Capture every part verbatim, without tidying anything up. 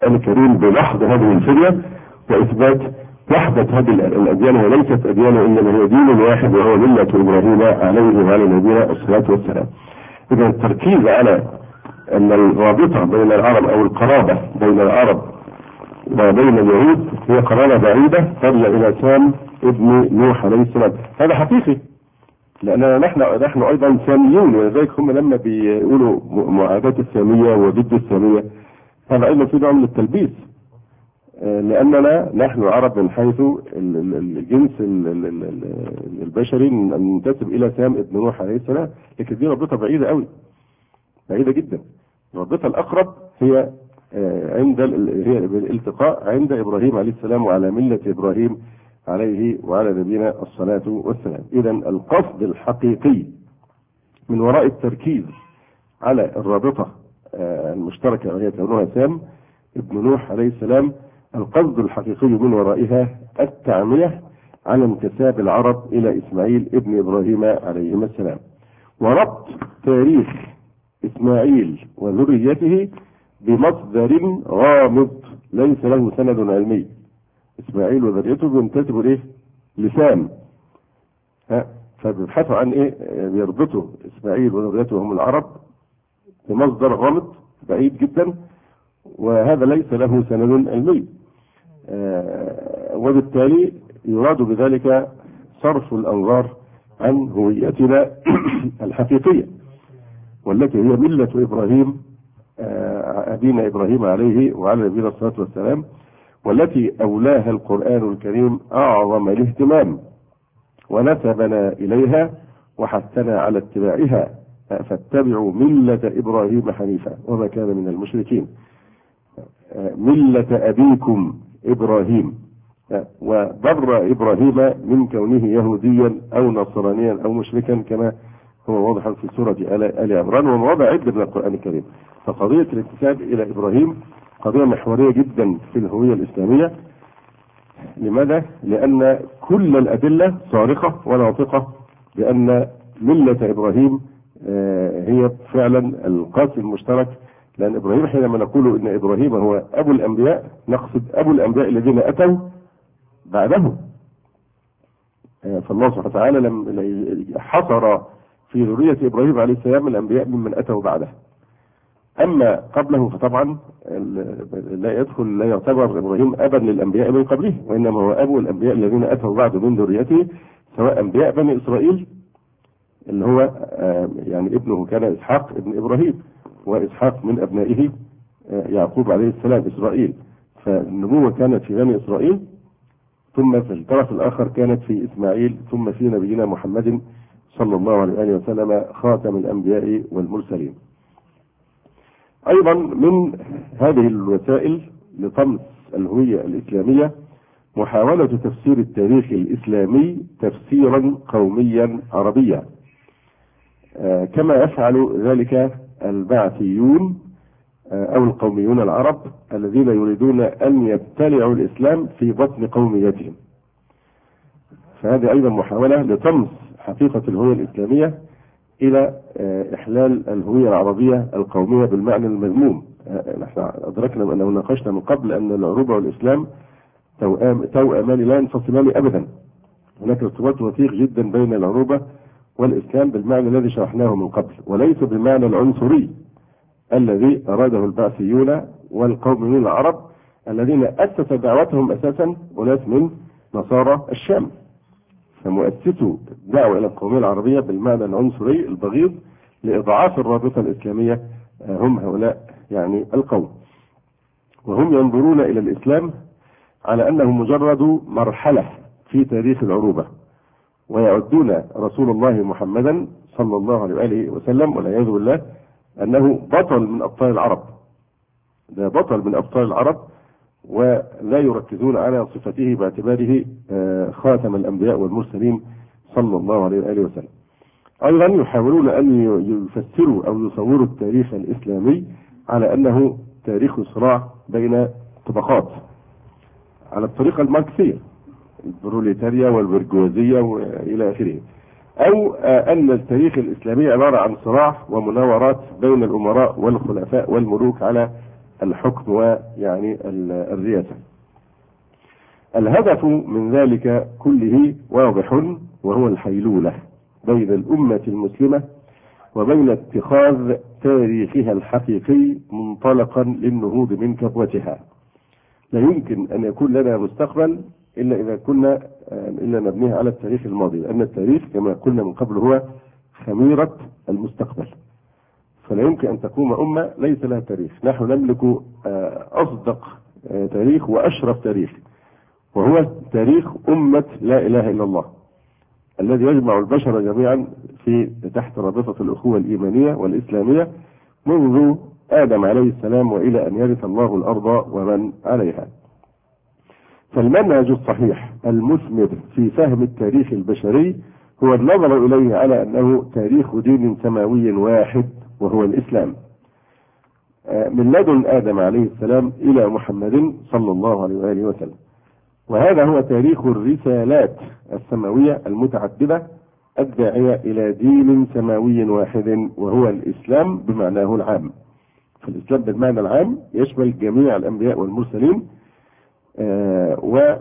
الكريم بمحض هذه الفدية وإثبات وحدة هذه الأديان، وليست أديان إنما هي دين واحد وهو ملة إبراهيم عليه وعلى نبينا الصلاة والسلام. إذا التركيز على أن الرابطة بين العرب أو القرابة بين العرب وبين اليهود هي قرابة بعيدة ترجع إلى سام ابن نوح عليه السلام. هذا حقيقي، لأننا نحن نحن أيضا ساميون، ولذلك هم لما بيقولوا معاداة السامية وضد السامية هذا أيضا في نوع من التلبيس، لأننا نحن عرب من حيث الجنس البشري ننتسب إلى سام ابن نوح عليه السلام، لكن دي رابطة بعيدة قوي، بعيدة جدا. الرابطة الأقرب هي عند هي الالتقاء عند إبراهيم عليه السلام وعلى ملة إبراهيم عليه وعلى نبينا الصلاة والسلام. إذا القصد الحقيقي من وراء التركيز على الرابطة المشتركة وهي كونها سام ابن نوح عليه السلام، القصد الحقيقي من ورائها التعمية على انتساب العرب إلى إسماعيل ابن إبراهيم عليهما السلام، وربط تاريخ إسماعيل وذريته بمصدر غامض ليس له سند علمي. إسماعيل وذريته بينتسبوا إيه؟ لسام، ها، فبيبحثوا عن إيه؟ بيربطوا إسماعيل وذريته هم العرب بمصدر غامض بعيد جدا، وهذا ليس له سند علمي، آه وبالتالي يراد بذلك صرف الأنظار عن هويتنا الحقيقية، والتي هي ملة إبراهيم آه أبينا إبراهيم عليه وعلى نبينا الصلاة والسلام، والتي أولاها القرآن الكريم أعظم الاهتمام ونسبنا إليها وحثنا على اتباعها، فاتبعوا ملة إبراهيم حنيفا وما كان من المشركين، ملة أبيكم إبراهيم، وبر إبراهيم من كونه يهوديا أو نصرانيا أو مشركا كما هو واضح في سورة آل عمران ومواضع عدة من القرآن الكريم. فقضية الانتساب إلى إبراهيم قضية محورية جدا في الهوية الإسلامية. لماذا؟ لأن كل الأدلة صارخة وناطقة بأن ملة إبراهيم هي فعلا القاسم المشترك، لأن إبراهيم حينما نقول إن إبراهيم هو أبو الأنبياء نقصد أبو الأنبياء الذين أتوا بعده، فالله سبحانه وتعالى لم حصر في ذرية إبراهيم عليه السلام الأنبياء ممن أتوا بعده، أما قبله فطبعا لا يدخل لا يعتبر إبراهيم أبا للأنبياء من قبله، وإنما هو أبو الأنبياء الذين أتوا بعده من ذريته، سواء أنبياء بني إسرائيل اللي هو يعني ابنه كان إسحاق ابن إبراهيم، وإسحاق من أبنائه يعقوب عليه السلام إسرائيل، فالنبوة كانت في بني إسرائيل، ثم في الطرف الآخر كانت في إسماعيل، ثم في نبينا محمد صلى الله عليه وسلم خاتم الأنبياء والمرسلين. أيضا من هذه الوسائل لطمس الهوية الإسلامية محاولة تفسير التاريخ الإسلامي تفسيرا قوميا عربيا، آه كما يفعل ذلك البعثيون آه أو القوميون العرب الذين يريدون أن يبتلعوا الإسلام في بطن قوميتهم. فهذه أيضا محاولة لطمس حقيقة الهوية الإسلامية إلى آه إحلال الهوية العربية القومية بالمعنى المذموم. آه نحن أدركنا أنه ناقشنا من قبل أن العروبة والإسلام توأم توأمان لا ينفصلان أبدا، هناك ارتباط وثيق جدا بين العروبة والإسلام بالمعنى الذي شرحناه من قبل، وليس بالمعنى العنصري الذي أراده البعثيون والقوميون العرب الذين أسس دعوتهم أساسا أناس من نصارى الشام، فمؤسسوا الدعوة إلى القومية العربية بالمعنى العنصري البغيض لإضعاف الرابطة الإسلامية هم هؤلاء يعني القوم، وهم ينظرون إلى الإسلام على أنه مجرد مرحلة في تاريخ العروبة، ويعدون رسول الله محمدا صلى الله عليه وآله وسلم والعياذ بالله أنه بطل من أبطال العرب، ده بطل من أبطال العرب، ولا يركزون على صفته باعتباره خاتم الأنبياء والمرسلين صلى الله عليه وآله وسلم. أيضا يحاولون أن يفسروا أو يصوروا التاريخ الإسلامي على أنه تاريخ صراع بين طبقات على الطريقة الماركسية، البروليتاريا والبرجوازية وإلى آخره، أو أن التاريخ الإسلامي عبارة عن صراع ومناورات بين الأمراء والخلفاء والملوك على الحكم ويعني الرياسة. الهدف من ذلك كله واضح، وهو الحيلولة بين الأمة المسلمة وبين اتخاذ تاريخها الحقيقي منطلقا للنهوض من كبوتها. لا يمكن أن يكون لنا مستقبل إلا إذا كنا إلا نبنيه على التاريخ الماضي، لأن التاريخ كما قلنا من قبل هو خميرة المستقبل. فلا يمكن أن تقوم أمة ليس لها تاريخ. نحن نملك أصدق تاريخ وأشرف تاريخ، وهو تاريخ أمة لا إله إلا الله الذي يجمع البشر جميعا في تحت رابطة الأخوة الإيمانية والإسلامية منذ آدم عليه السلام وإلى أن يرث الله الأرض ومن عليها. فالمنهج الصحيح المثمر في فهم التاريخ البشري هو النظر إليه على أنه تاريخ دين سماوي واحد وهو الإسلام، من لدن آدم عليه السلام إلى محمد صلى الله عليه وآله وسلم. وهذا هو تاريخ الرسالات السماوية المتعددة الداعية إلى دين سماوي واحد وهو الإسلام بمعناه العام. فالإسلام بالمعنى العام يشمل جميع الأنبياء والمرسلين، آه و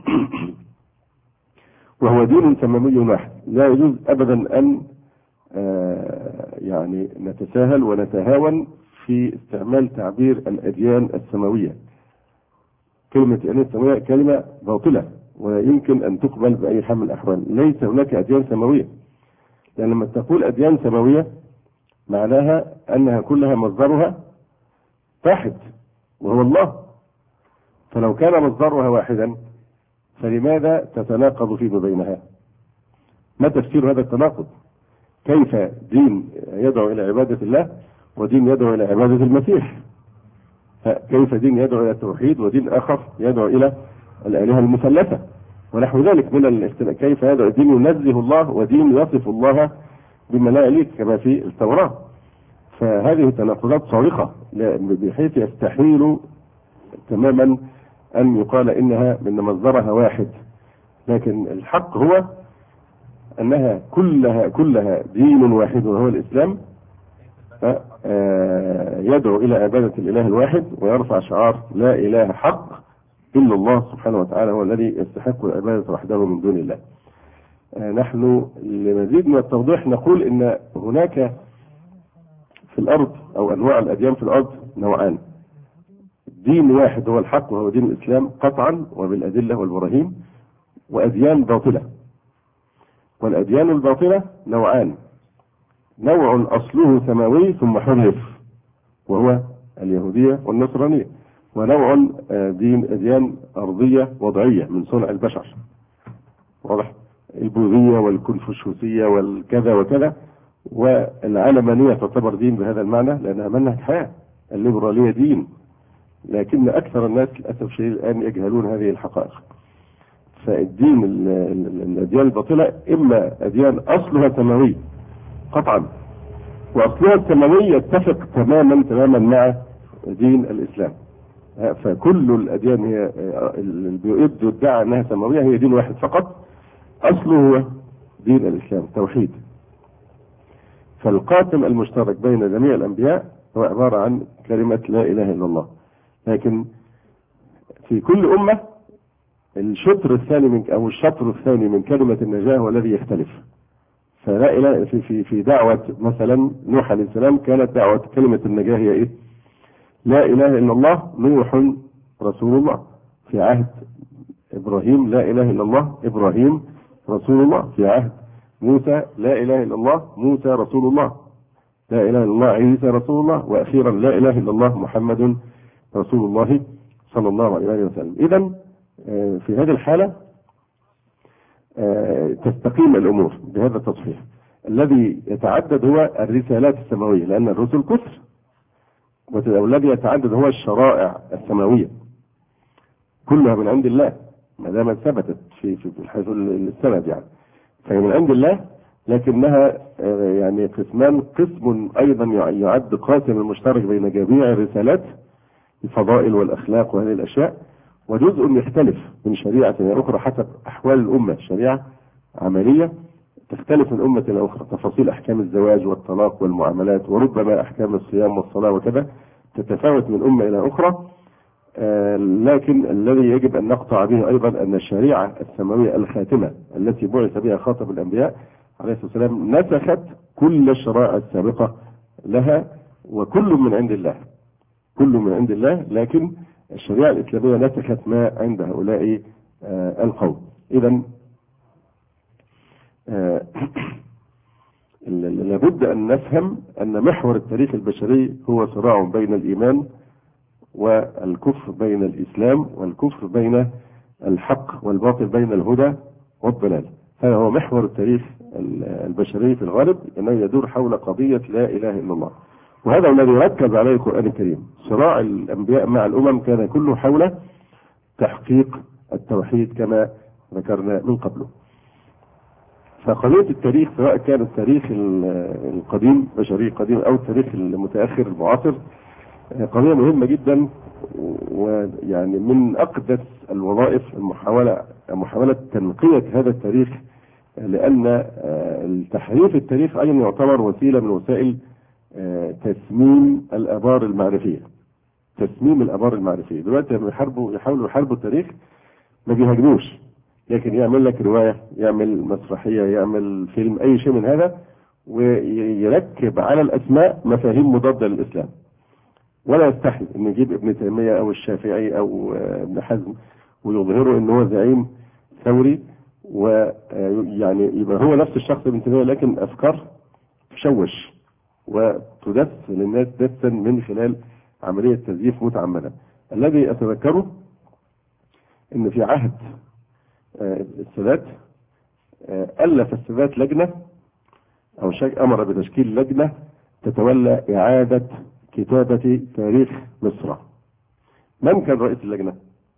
وهو دين سماوي واحد. لا يجوز أبدا أن آه يعني نتساهل ونتهاون في استعمال تعبير الأديان السماوية. كلمة الأديان السماوية كلمة باطلة ولا يمكن أن تقبل بأي حال من الأحوال. ليس هناك أديان سماوية، لأن لما تقول أديان سماوية معناها أنها كلها مصدرها واحد وهو الله. فلو كان مصدرها واحدا فلماذا تتناقض فيما بينها؟ ما تفسير هذا التناقض؟ كيف دين يدعو إلى عبادة الله ودين يدعو إلى عبادة المسيح؟ كيف دين يدعو إلى التوحيد ودين آخر يدعو إلى الآلهة المثلثة ونحو ذلك من الاختلاف؟ كيف يدعو دين ينزه الله ودين يصف الله بما لا يليق كما في التوراة؟ فهذه تناقضات صارخة بحيث يستحيل تماما أن يقال إنها من مصدرها واحد. لكن الحق هو أنها كلها كلها دين واحد وهو الإسلام، يدعو إلى عبادة الإله الواحد ويرفع شعار لا إله حق إلا الله سبحانه وتعالى هو الذي يستحق العبادة وحده من دون الله. نحن لمزيد من التوضيح نقول إن هناك في الأرض أو أنواع الأديان في الأرض نوعان. دين واحد هو الحق وهو دين الإسلام قطعا وبالأدلة والبراهين، وأديان باطلة. والأديان الباطلة نوعان، نوع أصله سماوي ثم حرف وهو اليهودية والنصرانية، ونوع دين أديان أرضية وضعية من صنع البشر، واضح؟ البوذية والكونفوشيوسية والكذا وكذا. والعلمانية تعتبر دين بهذا المعنى لأنها منهج حياة. الليبرالية دين، لكن أكثر الناس للأسف الشديد الآن يجهلون هذه الحقائق. فالدين الأديان الباطلة إما أديان أصلها سماوي قطعا، وأصلها السماوي يتفق تماما تماما مع دين الإسلام. فكل الأديان هي اللي يدعى أنها سماوية هي دين واحد فقط أصله هو دين الإسلام توحيد. فالقاسم المشترك بين جميع الأنبياء هو عبارة عن كلمة لا إله إلا الله. لكن في كل أمة الشطر الثاني من أو الشطر الثاني من كلمة النجاة هو الذي يختلف. فلا إله في في في دعوة مثلا نوح عليه السلام كانت دعوة كلمة النجاة هي إيه؟ لا إله إلا الله نوح رسول الله. في عهد إبراهيم لا إله إلا الله إبراهيم رسول الله. في عهد موسى لا إله إلا الله موسى رسول الله. لا إله إلا الله عيسى رسول الله. وأخيرا لا إله إلا الله محمد رسول الله صلى الله عليه وسلم. إذن في هذه الحالة تستقيم الأمور بهذا التصحيح. الذي يتعدد هو الرسالات السماوية لأن الرسل كثر، والذي يتعدد هو الشرائع السماوية كلها من عند الله ما دامت ثبتت في في حيث السند يعني فهي من عند الله، لكنها يعني قسمان. قسم أيضا يعد قاسم المشترك بين جميع الرسالات الفضائل والأخلاق وهذه الأشياء، وجزء يختلف من شريعة إلى أخرى حسب أحوال الأمة. شريعة عملية تختلف من أمة إلى أخرى، تفاصيل أحكام الزواج والطلاق والمعاملات وربما أحكام الصيام والصلاة وكذا تتفاوت من أمة إلى أخرى، لكن الذي يجب أن نقطع به أيضا أن الشريعة السماوية الخاتمة التي بعث بها خاتم الأنبياء عليه الصلاة والسلام نسخت كل الشرائع السابقة لها، وكل من عند الله، كل من عند الله، لكن الشريعة الإسلامية نسخت ما عند هؤلاء القوم. إذن لابد أن نفهم أن محور التاريخ البشري هو صراع بين الإيمان والكفر، بين الإسلام والكفر، بين الحق والباطل، بين الهدى والضلال. هذا هو محور التاريخ البشري في الغالب، أنه يدور حول قضية لا إله إلا الله، وهذا الذي ركز عليه القرآن الكريم. صراع الأنبياء مع الأمم كان كله حول تحقيق التوحيد كما ذكرنا من قبله. فقضية التاريخ سواء كان التاريخ القديم بشري قديم أو التاريخ المتأخر المعاصر قضية مهمة جدا، ويعني من أقدس الوظائف المحاولة محاولة تنقية هذا التاريخ، لأن التحريف التاريخ أيضا يعتبر وسيلة من وسائل تسميم الآبار المعرفية. تسميم الآبار المعرفية دلوقتي لما يحاربوا يحاولوا يحاربوا التاريخ ما بيهاجموش، لكن يعمل لك رواية، يعمل مسرحية، يعمل فيلم، أي شيء من هذا، ويركب على الأسماء مفاهيم مضادة للإسلام، ولا يستحي أن يجيب ابن تيمية أو الشافعي أو ابن حزم ويظهره أنه هو زعيم ثوري، ويعني يبقى هو نفس الشخص ابن تيمية، لكن أفكار تشوش وتدس للناس دسا من خلال عملية تزييف متعمدة. الذي أتذكره أن في عهد السادات ألف السادات لجنة أو أمر بتشكيل لجنة تتولى إعادة كتابة تاريخ مصر. من كان رئيس اللجنة؟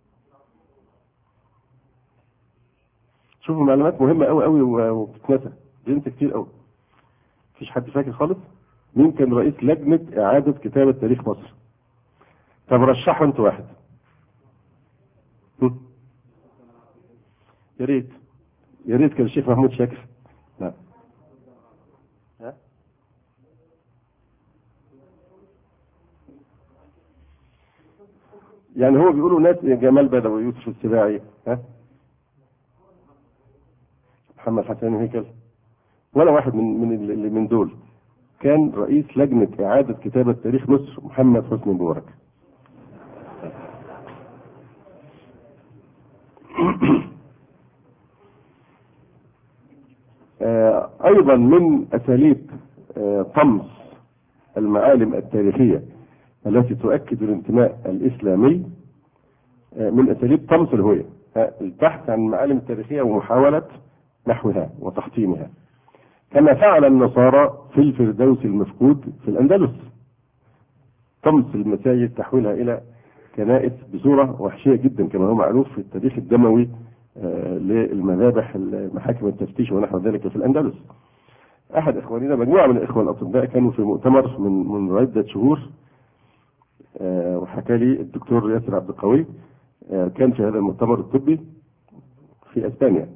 شوفوا معلومات مهمة أوي أوي وبتتنسى، بينسى كتير أوي. مفيش حد فاكر خالص مين كان رئيس لجنة إعادة كتابة تاريخ مصر؟ طب رشحوا أنت واحد. يا ريت يا ريت كان الشيخ محمود شاكر. لا ها؟ يعني هو بيقولوا ناس جمال بدوي، يوسف السباعي، ها، محمد حسين هيكل، ولا واحد من من اللي من دول كان رئيس لجنة إعادة كتابة تاريخ مصر محمد حسني مبارك. أيضا من أساليب طمس المعالم التاريخية التي تؤكد الانتماء الإسلامي، من أساليب طمس الهوية البحث عن المعالم التاريخية ومحاولة نحوها وتحطيمها، كما فعل النصارى في الفردوس المفقود في الأندلس. طمس المساجد، تحويلها إلى كنائس بصورة وحشية جدا، كما هو معروف في التاريخ الدموي للمذابح، محاكم التفتيش ونحو ذلك في الأندلس. أحد إخواننا، مجموعة من الإخوة الأطباء، كانوا في مؤتمر من من عدة شهور، وحكى لي الدكتور ياسر عبد القوي كان في هذا المؤتمر الطبي في أسبانيا،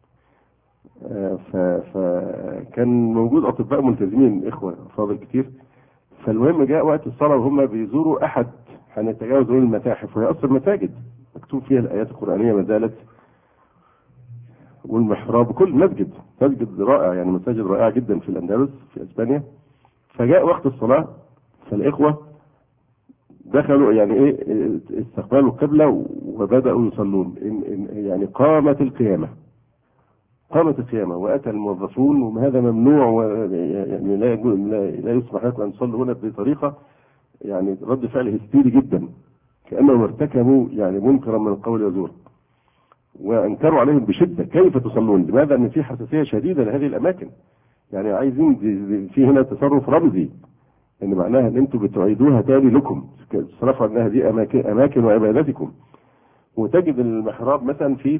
فكان موجود أطباء ملتزمين، إخوة فاضل كتير. فالمهم جاء وقت الصلاة وهم بيزوروا أحد، هنتجاوز المتاحف، وهي أصلا مساجد مكتوب فيها الآيات القرآنية ما زالت، والمحراب، كل مسجد مسجد رائع، يعني مساجد رائعة جدا في الأندلس في أسبانيا. فجاء وقت الصلاة، فالإخوة دخلوا يعني إيه استقبلوا القبلة وبدأوا يصلون، يعني قامت القيامة قامت القيامة وأتى الموظفون، وهذا ممنوع، ويعني لا لا يسمح لكم أن تصلوا هنا بطريقة، يعني رد فعل هستيري جدا، كأنهم ارتكبوا يعني منكرا من القول وزور، وانكروا عليهم بشدة كيف تصلون. لماذا؟ ان في حساسية شديدة لهذه الاماكن، يعني عايزين في هنا تصرف رمزي، ان معناها ان انتم بتعيدوها تاني لكم، تصرفوا انها دي اماكن اماكن وعبادتكم. وتجد المحراب مثلا في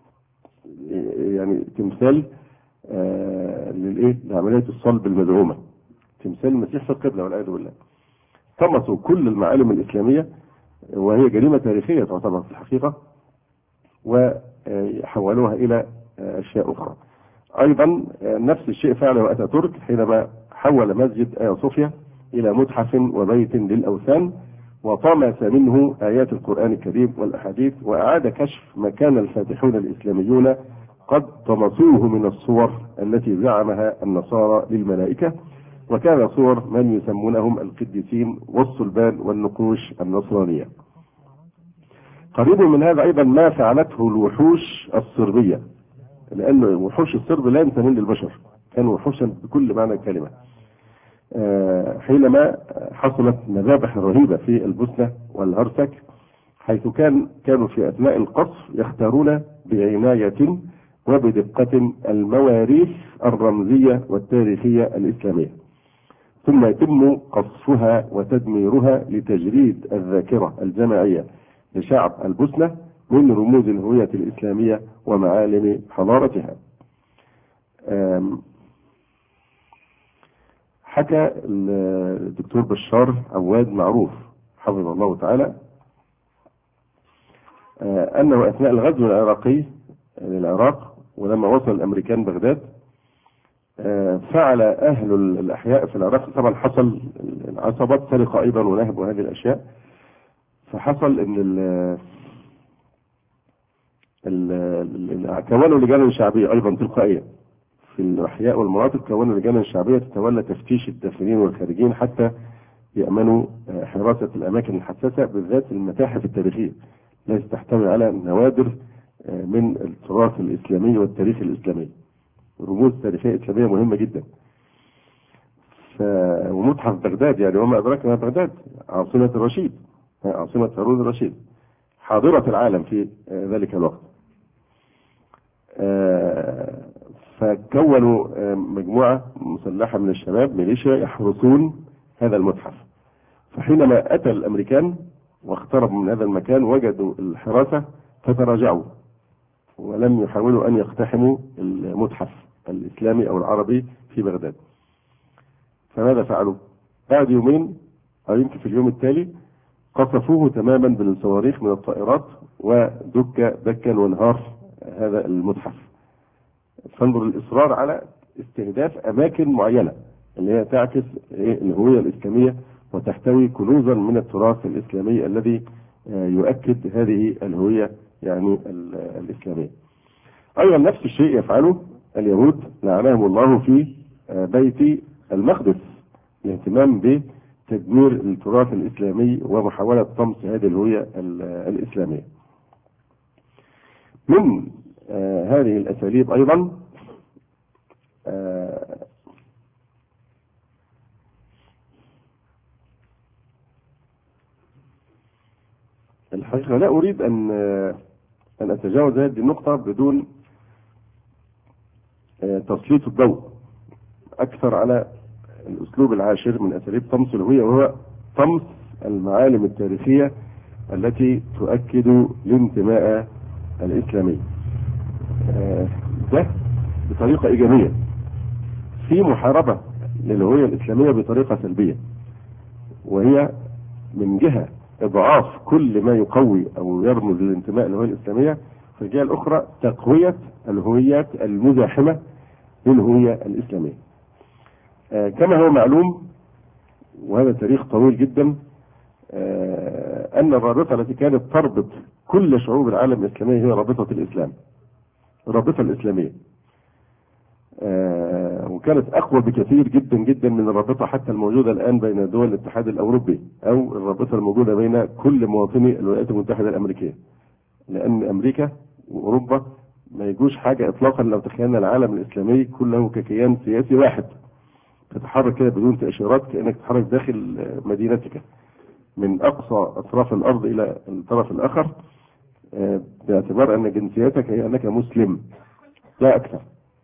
يعني تمثال آه للايه لعملية الصلب المزعومة، تمثال المسيح في القبلة والعياذ بالله. طمسوا كل المعالم الإسلامية، وهي جريمة تاريخية تعتبر في الحقيقة، وحولوها إلى أشياء أخرى. أيضا نفس الشيء فعله أتاتورك حينما حول مسجد آيا صوفيا إلى متحف وبيت للأوثان، وطمس منه آيات القرآن الكريم والأحاديث، وأعاد كشف ما كان الفاتحون الإسلاميون قد طمسوه من الصور التي زعمها النصارى للملائكة، وكان صور من يسمونهم القديسين والصلبان والنقوش النصرانية. قريب من هذا أيضا ما فعلته الوحوش الصربية، لأن وحوش الصرب لا ينتمون للبشر، كانوا وحوشا بكل معنى الكلمة. حينما حصلت مذابح رهيبة في البوسنة والهرسك، حيث كان كانوا في أثناء القصف يختارون بعناية وبدقة المواريث الرمزية والتاريخية الإسلامية، ثم يتم قصفها وتدميرها لتجريد الذاكرة الجماعية لشعب البوسنة من رموز الهوية الإسلامية ومعالم حضارتها. حكى الدكتور بشار عواد معروف حفظه الله تعالى أنه أثناء الغزو العراقي للعراق، ولما وصل الأمريكان بغداد، فعل أهل الأحياء في العراق، طبعا حصل عصابات سرقة أيضا ونهب وهذه الأشياء، فحصل أن ال كونوا لجان شعبية أيضا تلقائية في الأحياء والمناطق، كونوا لجان شعبية تتولى تفتيش الداخلين والخارجين حتى يأمنوا حراسة الأماكن الحساسة، بالذات المتاحف التاريخية التي تحتوي على نوادر من التراث الإسلامي والتاريخ الإسلامي، رموز تاريخية إسلامية مهمة جدا. ف... ومتحف بغداد يعني وما أدراك ما بغداد، عاصمة الرشيد، عاصمة هارون الرشيد، حاضرة العالم في ذلك الوقت. فكونوا مجموعة مسلحة من الشباب ميليشيا يحرسون هذا المتحف، فحينما أتى الأمريكان واقتربوا من هذا المكان وجدوا الحراسة فتراجعوا ولم يحاولوا أن يقتحموا المتحف الإسلامي أو العربي في بغداد. فماذا فعلوا؟ بعد يومين أو يمكن في اليوم التالي قصفوه تماما بالصواريخ من الطائرات، ودك دكا وانهار هذا المتحف. فانظر الإصرار على استهداف أماكن معينة اللي هي تعكس الهوية الإسلامية وتحتوي كنوزا من التراث الإسلامي الذي يؤكد هذه الهوية يعني الإسلامية. أيضا نفس الشيء يفعله اليهود لعنهم الله في بيت المقدس، الاهتمام بتدمير التراث الإسلامي ومحاولة طمس هذه الهوية الإسلامية. من هذه الأساليب أيضا الحقيقة لا أريد أن أن أتجاوز هذه النقطة بدون تسليط الضوء أكثر على الأسلوب العاشر من أساليب طمس الهوية، وهو طمس المعالم التاريخية التي تؤكد الانتماء الإسلامي. ده بطريقة إيجابية في محاربة للهوية الإسلامية بطريقة سلبية، وهي من جهة إضعاف كل ما يقوي أو يرمز للانتماء للهوية الإسلامية، في الجهة الأخرى تقوية الهويات المزاحمة للهوية الإسلامية. آه كما هو معلوم، وهذا تاريخ طويل جدا، آه أن الرابطة التي كانت تربط كل شعوب العالم الإسلامي هي رابطة الإسلام، الرابطة الإسلامية، آه وكانت أقوى بكثير جدا جدا من الرابطة حتى الموجودة الآن بين دول الاتحاد الأوروبي أو الرابطة الموجودة بين كل مواطني الولايات المتحدة الأمريكية، لأن أمريكا وأوروبا ما يجوش حاجة إطلاقا لو تخيلنا العالم الإسلامي كله ككيان سياسي واحد تتحرك كده بدون تأشيرات، كأنك تتحرك داخل مدينتك من أقصى أطراف الأرض إلى الطرف الآخر، باعتبار أن جنسيتك هي أنك مسلم لا أكثر.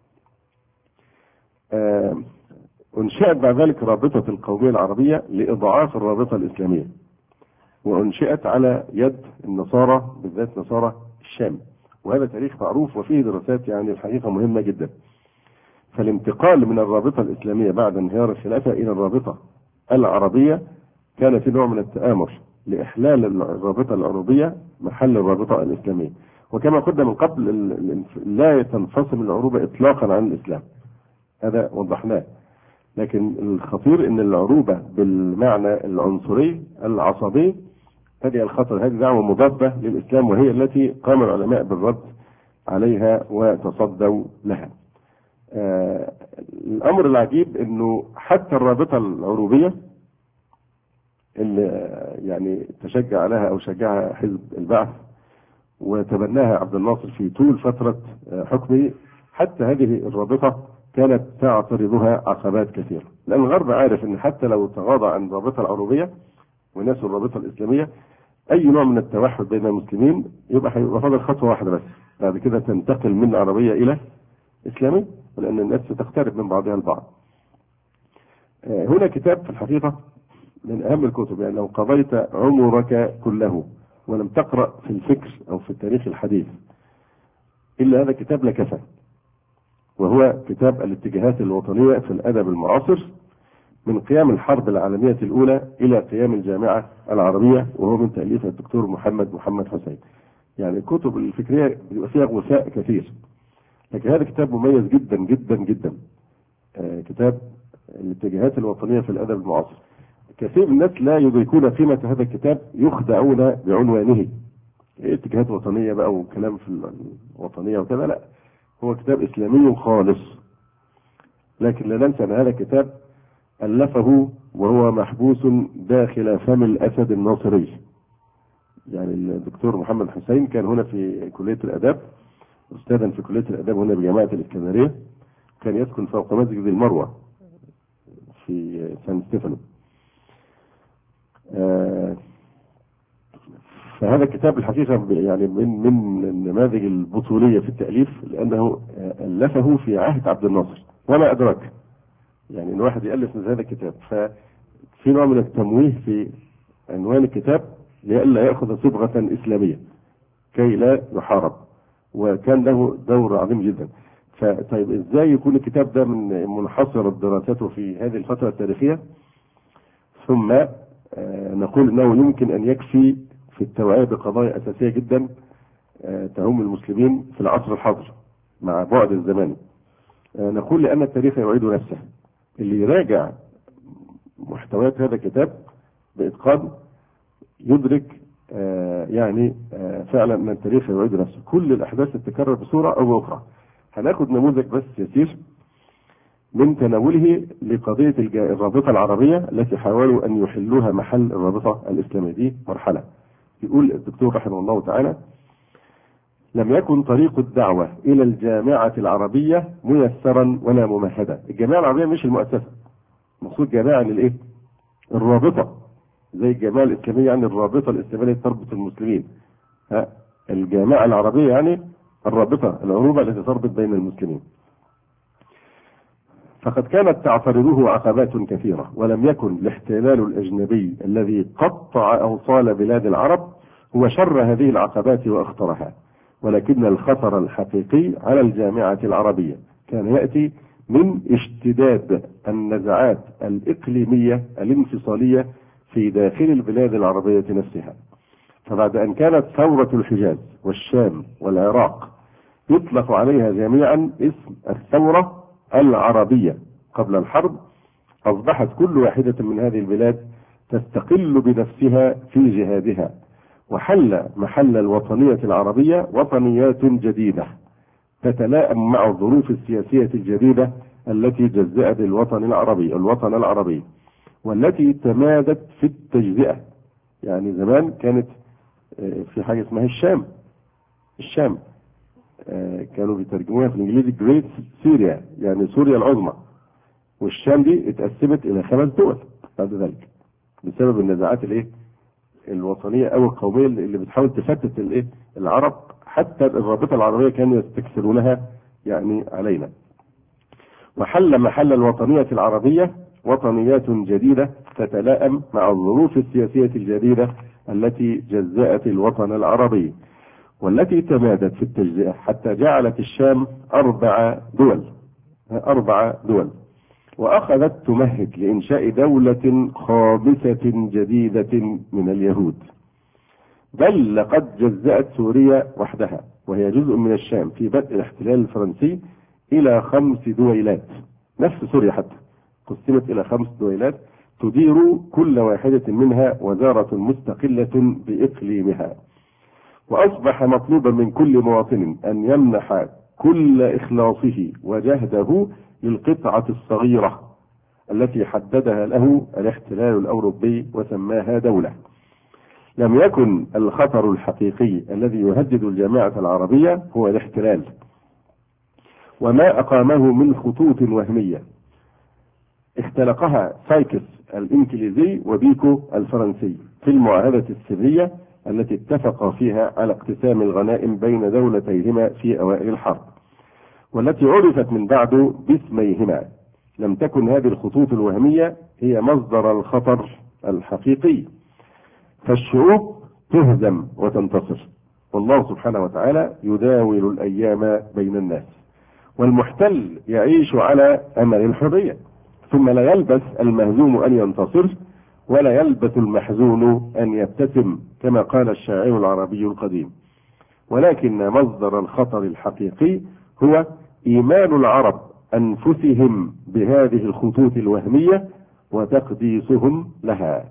أنشئت بعد ذلك رابطة القومية العربية لإضعاف الرابطة الإسلامية، وأنشئت على يد النصارى بالذات نصارى الشام، وهذا تاريخ معروف وفيه دراسات يعني الحقيقة مهمة جدا. فالانتقال من الرابطة الإسلامية بعد انهيار الخلافة إلى الرابطة العربية كان في نوع من التآمر لإحلال الرابطة العربية محل الرابطة الإسلامية، وكما قلنا من قبل لا تنفصل العروبة إطلاقا عن الإسلام، هذا وضحناه، لكن الخطير ان العروبة بالمعنى العنصري العصبي هذه الخطر، هذه دعوة مضادة للإسلام، وهي التي قام العلماء بالرد عليها وتصدوا لها. آه الأمر العجيب أنه حتى الرابطة العروبية اللي يعني تشجع عليها أو شجعها حزب البعث وتبناها عبد الناصر في طول فترة حكمه، حتى هذه الرابطة كانت تعترضها عقبات كثيرة، لأن الغرب عارف أن حتى لو تغاضى عن الرابطة العروبية وناس الرابطة الإسلامية أي نوع من التوحد بين المسلمين يبقى هيبقى فاضل خطوة واحدة بس، بعد كده تنتقل من عربية إلى إسلامي، لأن الناس ستقترب من بعضها البعض. هنا كتاب في الحقيقة من أهم الكتب، يعني لو قضيت عمرك كله ولم تقرأ في الفكر أو في التاريخ الحديث إلا هذا الكتاب لكفى، وهو كتاب الاتجاهات الوطنية في الأدب المعاصر من قيام الحرب العالمية الأولى إلى قيام الجامعة العربية، وهو من تأليف الدكتور محمد محمد حسين. يعني الكتب الفكرية بيبقى فيها غثاء كثير، لكن هذا كتاب مميز جدا جدا جدا. آه كتاب الاتجاهات الوطنية في الأدب المعاصر. كثير من الناس لا يدركون قيمة هذا الكتاب، يخدعون بعنوانه إيه اتجاهات وطنية بقى وكلام في الوطنية وكذا، لا، هو كتاب إسلامي خالص. لكن لا ننسى أن هذا الكتاب ألفه وهو محبوس داخل فم الأسد الناصري. يعني الدكتور محمد حسين كان هنا في كلية الآداب، أستاذا في كلية الآداب هنا بجامعة الإسكندرية، كان يسكن فوق مسجد المروة في سان ستيفانو. آه فهذا الكتاب الحقيقة يعني من من النماذج البطولية في التأليف، لأنه ألفه في عهد عبد الناصر وما أدراك، يعني إن واحد يألف من هذا الكتاب. ففي نوع من التمويه في عنوان الكتاب لئلا يأخذ صبغة إسلامية كي لا يحارب، وكان له دور عظيم جدا. فطيب إزاي يكون الكتاب ده من منحصر دراسته في هذه الفترة التاريخية؟ ثم آه نقول أنه يمكن أن يكفي في التوعية بقضايا أساسية جدا آه تهم المسلمين في العصر الحاضر مع بعد الزمان. آه نقول لأن التاريخ يعيد نفسه. اللي يراجع محتويات هذا الكتاب بإتقان يدرك آه يعني آه فعلا أن التاريخ يعيد نفسه، كل الأحداث تتكرر بصورة أو بأخرى. هناخد نموذج بس يسير من تناوله لقضية الرابطة العربية التي حاولوا أن يحلوها محل الرابطة الإسلامية. دي مرحلة. يقول الدكتور رحمه الله تعالى: لم يكن طريق الدعوة إلى الجامعة العربية ميسرا ولا ممهدا. الجامعة العربية مش المؤسسة، مقصود جامعة للإيه؟ الرابطة، زي الجامعة الإسلامية يعني الرابطة الإسلامية التي تربط المسلمين. ها، الجامعة العربية يعني الرابطة، العروبة التي تربط بين المسلمين. فقد كانت تعترضه عقبات كثيرة، ولم يكن الاحتلال الأجنبي الذي قطع أوصال بلاد العرب هو شر هذه العقبات وأخطرها، ولكن الخطر الحقيقي على الجامعة العربية كان يأتي من اشتداد النزعات الإقليمية الانفصالية في داخل البلاد العربية نفسها. فبعد أن كانت ثورة الحجاز والشام والعراق يطلق عليها جميعا اسم الثورة العربية قبل الحرب، أصبحت كل واحدة من هذه البلاد تستقل بنفسها في جهادها، وحل محل الوطنية العربية وطنيات جديدة تتلائم مع الظروف السياسية الجديدة التي جزأت الوطن العربي الوطن العربي والتي تمادت في التجزئة. يعني زمان كانت في حاجة اسمها الشام الشام كانوا بيترجموها في الانجليزي جريت سوريا، يعني سوريا العظمى، والشام دي اتقسمت الى خمس دول بعد ذلك بسبب النزاعات الايه الوطنيه او القوميه اللي بتحاول تفتت الايه العرب، حتى الرابطه العربيه كانوا يستكثرونها يعني علينا. وحل محل الوطنيه العربيه وطنيات جديده تتلائم مع الظروف السياسيه الجديده التي جزأت الوطن العربي والتي تمادت في التجزئة حتى جعلت الشام أربع دول أربع دول وأخذت تمهد لإنشاء دولة خامسة جديدة من اليهود، بل لقد جزأت سوريا وحدها وهي جزء من الشام في بدء الاحتلال الفرنسي إلى خمس دويلات، نفس سوريا حتى قسمت إلى خمس دويلات تدير كل واحدة منها وزارة مستقلة بإقليمها. وأصبح مطلوبا من كل مواطن أن يمنح كل إخلاصه وجهده للقطعة الصغيرة التي حددها له الاحتلال الأوروبي وسماها دولة. لم يكن الخطر الحقيقي الذي يهدد الجامعة العربية هو الاحتلال وما أقامه من خطوط وهمية اختلقها سايكس الإنجليزي وبيكو الفرنسي في المعاهدة السرية التي اتفقا فيها على اقتسام الغنائم بين دولتيهما في أوائل الحرب، والتي عرفت من بعد باسميهما. لم تكن هذه الخطوط الوهمية هي مصدر الخطر الحقيقي، فالشعوب تهزم وتنتصر، والله سبحانه وتعالى يداول الأيام بين الناس، والمحتل يعيش على أمل الحرية، ثم لا يلبث المهزوم أن ينتصر ولا يلبث المحزون أن يبتسم كما قال الشاعر العربي القديم. ولكن مصدر الخطر الحقيقي هو إيمان العرب أنفسهم بهذه الخطوط الوهمية وتقديسهم لها.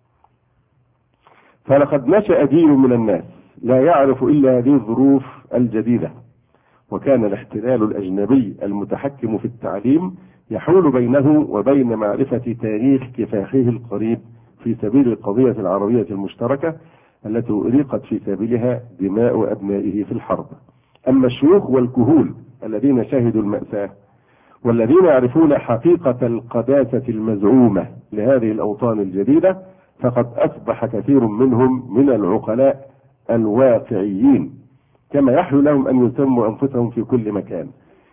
فلقد نشأ جيل من الناس لا يعرف إلا هذه الظروف الجديدة، وكان الاحتلال الأجنبي المتحكم في التعليم يحول بينه وبين معرفة تاريخ كفاحه القريب في سبيل القضية العربية المشتركة التي أريقت في سبيلها دماء أبنائه في الحرب. أما الشيوخ والكهول الذين شهدوا المأساة والذين يعرفون حقيقة القداسة المزعومة لهذه الأوطان الجديدة فقد أصبح كثير منهم من العقلاء الواقعيين، كما يحلو لهم أن يسموا أنفسهم في كل مكان،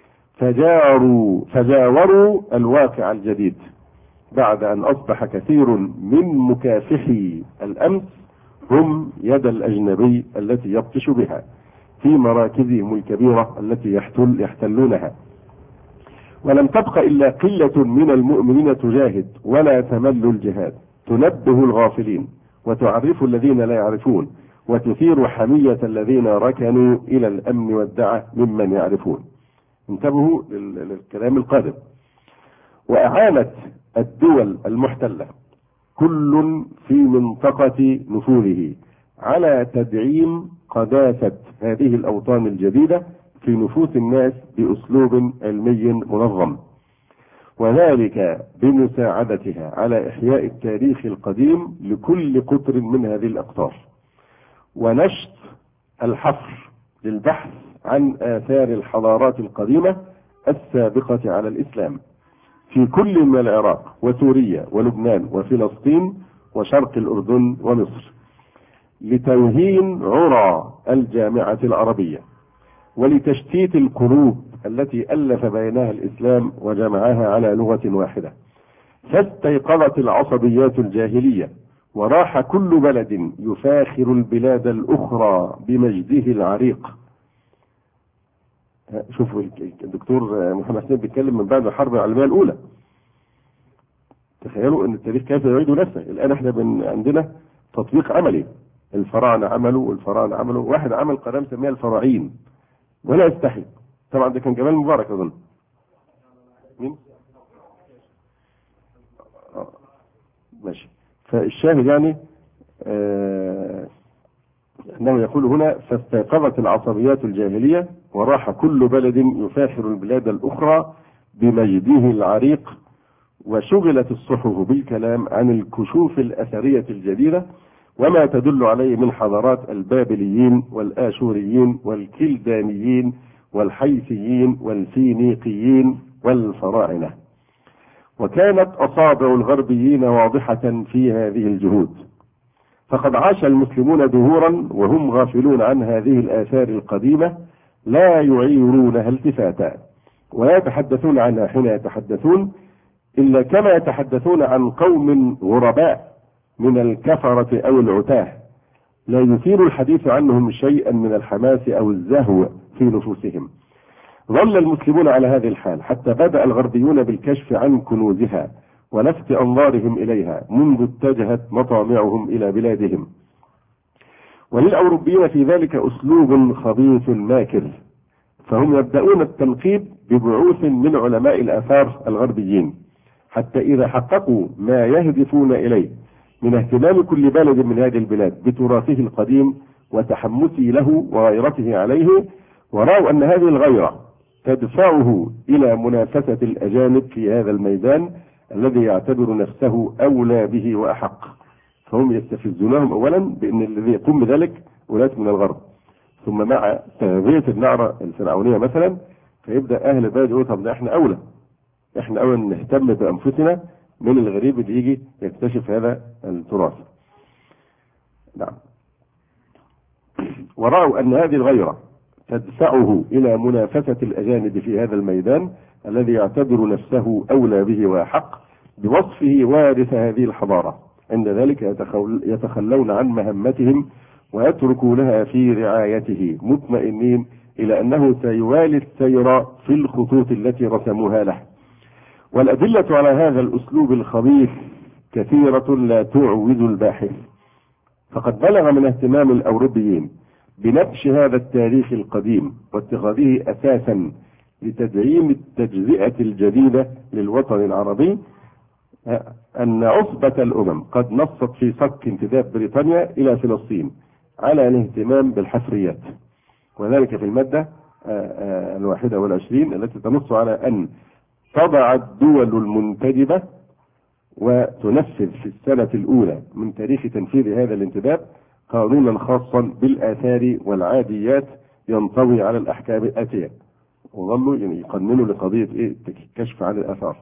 فجاروا فجاوروا الواقع الجديد بعد أن أصبح كثير من مكافحي الأمس هم يد الأجنبي التي يبطش بها في مراكزهم الكبيرة التي يحتل يحتلونها. ولم تبق إلا قلة من المؤمنين تجاهد ولا تمل الجهاد، تنبه الغافلين وتعرف الذين لا يعرفون وتثير حمية الذين ركنوا إلى الأمن والدعة ممن يعرفون. انتبهوا للكلام القادم. وأعانت الدول المحتلة كل في منطقة نفوذه على تدعيم قداسة هذه الأوطان الجديدة في نفوس الناس بأسلوب علمي منظم، وذلك بمساعدتها على إحياء التاريخ القديم لكل قطر من هذه الأقطار، ونشط الحفر للبحث عن آثار الحضارات القديمة السابقة على الإسلام في كل من العراق وسوريا ولبنان وفلسطين وشرق الأردن ومصر، لتوهين عرى الجامعة العربية ولتشتيت القلوب التي ألف بينها الإسلام وجمعها على لغة واحدة. فاستيقظت العصبيات الجاهلية وراح كل بلد يفاخر البلاد الأخرى بمجده العريق. شوفوا الدكتور محمد حسين بيتكلم من بعد الحرب العالمية الأولى. تخيلوا أن التاريخ كيف يعيد نفسه. الآن احنا عندنا تطبيق عملي، الفراعنة عملوا والفراعنة عملوا، واحد عمل قناة سميها الفراعين ولا يستحي. طبعا ده كان جمال مبارك أظن. مين؟ آه. ماشي. فالشاهد يعني آه أنه يقول هنا فاستيقظت العصبيات الجاهلية وراح كل بلد يفاخر البلاد الأخرى بمجده العريق، وشغلت الصحف بالكلام عن الكشوف الأثرية الجديدة وما تدل عليه من حضارات البابليين والآشوريين والكلدانيين والحيثيين والفينيقيين والفراعنة. وكانت أصابع الغربيين واضحة في هذه الجهود، فقد عاش المسلمون دهورا وهم غافلون عن هذه الآثار القديمة لا يعيرونها التفاتا ولا يتحدثون عنها حين يتحدثون إلا كما يتحدثون عن قوم غرباء من الكفرة أو العتاه لا يثير الحديث عنهم شيئا من الحماس أو الزهو في نفوسهم. ظل المسلمون على هذه الحال حتى بدأ الغربيون بالكشف عن كنوزها ولفت أنظارهم إليها منذ اتجهت مطامعهم إلى بلادهم. وللأوروبيين في ذلك أسلوب خبيث ماكر، فهم يبدأون التنقيب ببعوث من علماء الآثار الغربيين حتى إذا حققوا ما يهدفون إليه من اهتمام كل بلد من هذه البلاد بتراثه القديم وتحمسه له وغيرته عليه، ورأوا أن هذه الغيرة تدفعه إلى منافسة الأجانب في هذا الميدان الذي يعتبر نفسه أولى به وأحق، فهم يستفزونهم أولا بأن الذي يقوم بذلك أولئك من الغرب، ثم مع تغذية النعرة الفرعونية مثلا فيبدأ أهل البلد يقول طب احنا أولى احنا أولا نهتم بأنفسنا من الغريب اللي يجي يكتشف هذا التراث. نعم. ورأوا أن هذه الغيرة تدفعه إلى منافسة الأجانب في هذا الميدان الذي يعتبر نفسه أولى به وأحق بوصفه وارث هذه الحضارة، عند ذلك يتخلون عن مهمتهم ويتركونها في رعايته مطمئنين إلى أنه سيوالي السير في الخطوط التي رسموها له. والأدلة على هذا الأسلوب الخبيث كثيرة لا تعوز الباحث، فقد بلغ من اهتمام الأوروبيين بنبش هذا التاريخ القديم واتخاذه أساسا لتدعيم التجزئة الجديدة للوطن العربي أن عصبة الأمم قد نصت في صك انتداب بريطانيا إلى فلسطين على الاهتمام بالحفريات، وذلك في المادة الواحدة والعشرين التي تنص على أن تضع الدول المنتدبة وتنفذ في السنة الأولى من تاريخ تنفيذ هذا الانتداب قانونا خاصا بالآثار والعاديات ينطوي على الأحكام الآتية، وظلوا يعني يقننوا لقضية إيه الكشف عن الآثار.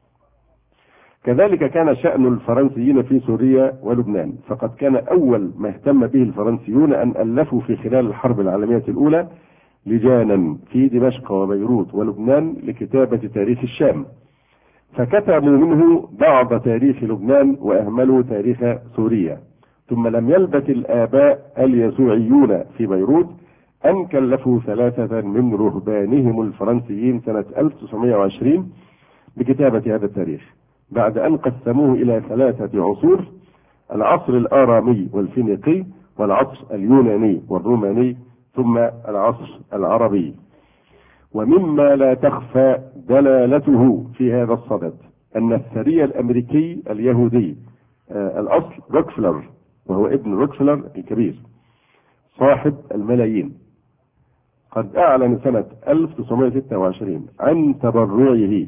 كذلك كان شأن الفرنسيين في سوريا ولبنان، فقد كان أول ما اهتم به الفرنسيون أن ألفوا في خلال الحرب العالمية الأولى لجانا في دمشق وبيروت ولبنان لكتابة تاريخ الشام، فكتبوا منه بعض تاريخ لبنان وأهملوا تاريخ سوريا. ثم لم يلبث الآباء اليسوعيون في بيروت أن كلفوا ثلاثة من رهبانهم الفرنسيين سنة ألف وتسعمائة وعشرين بكتابة هذا التاريخ، بعد أن قسموه إلى ثلاثة عصور: العصر الآرامي والفينيقي، والعصر اليوناني والروماني، ثم العصر العربي. ومما لا تخفى دلالته في هذا الصدد أن الثري الأمريكي اليهودي آه الأصل روكفلر، وهو ابن روكفلر الكبير صاحب الملايين، قد أعلن سنة ألف وتسعمائة وستة وعشرين عن تبرعه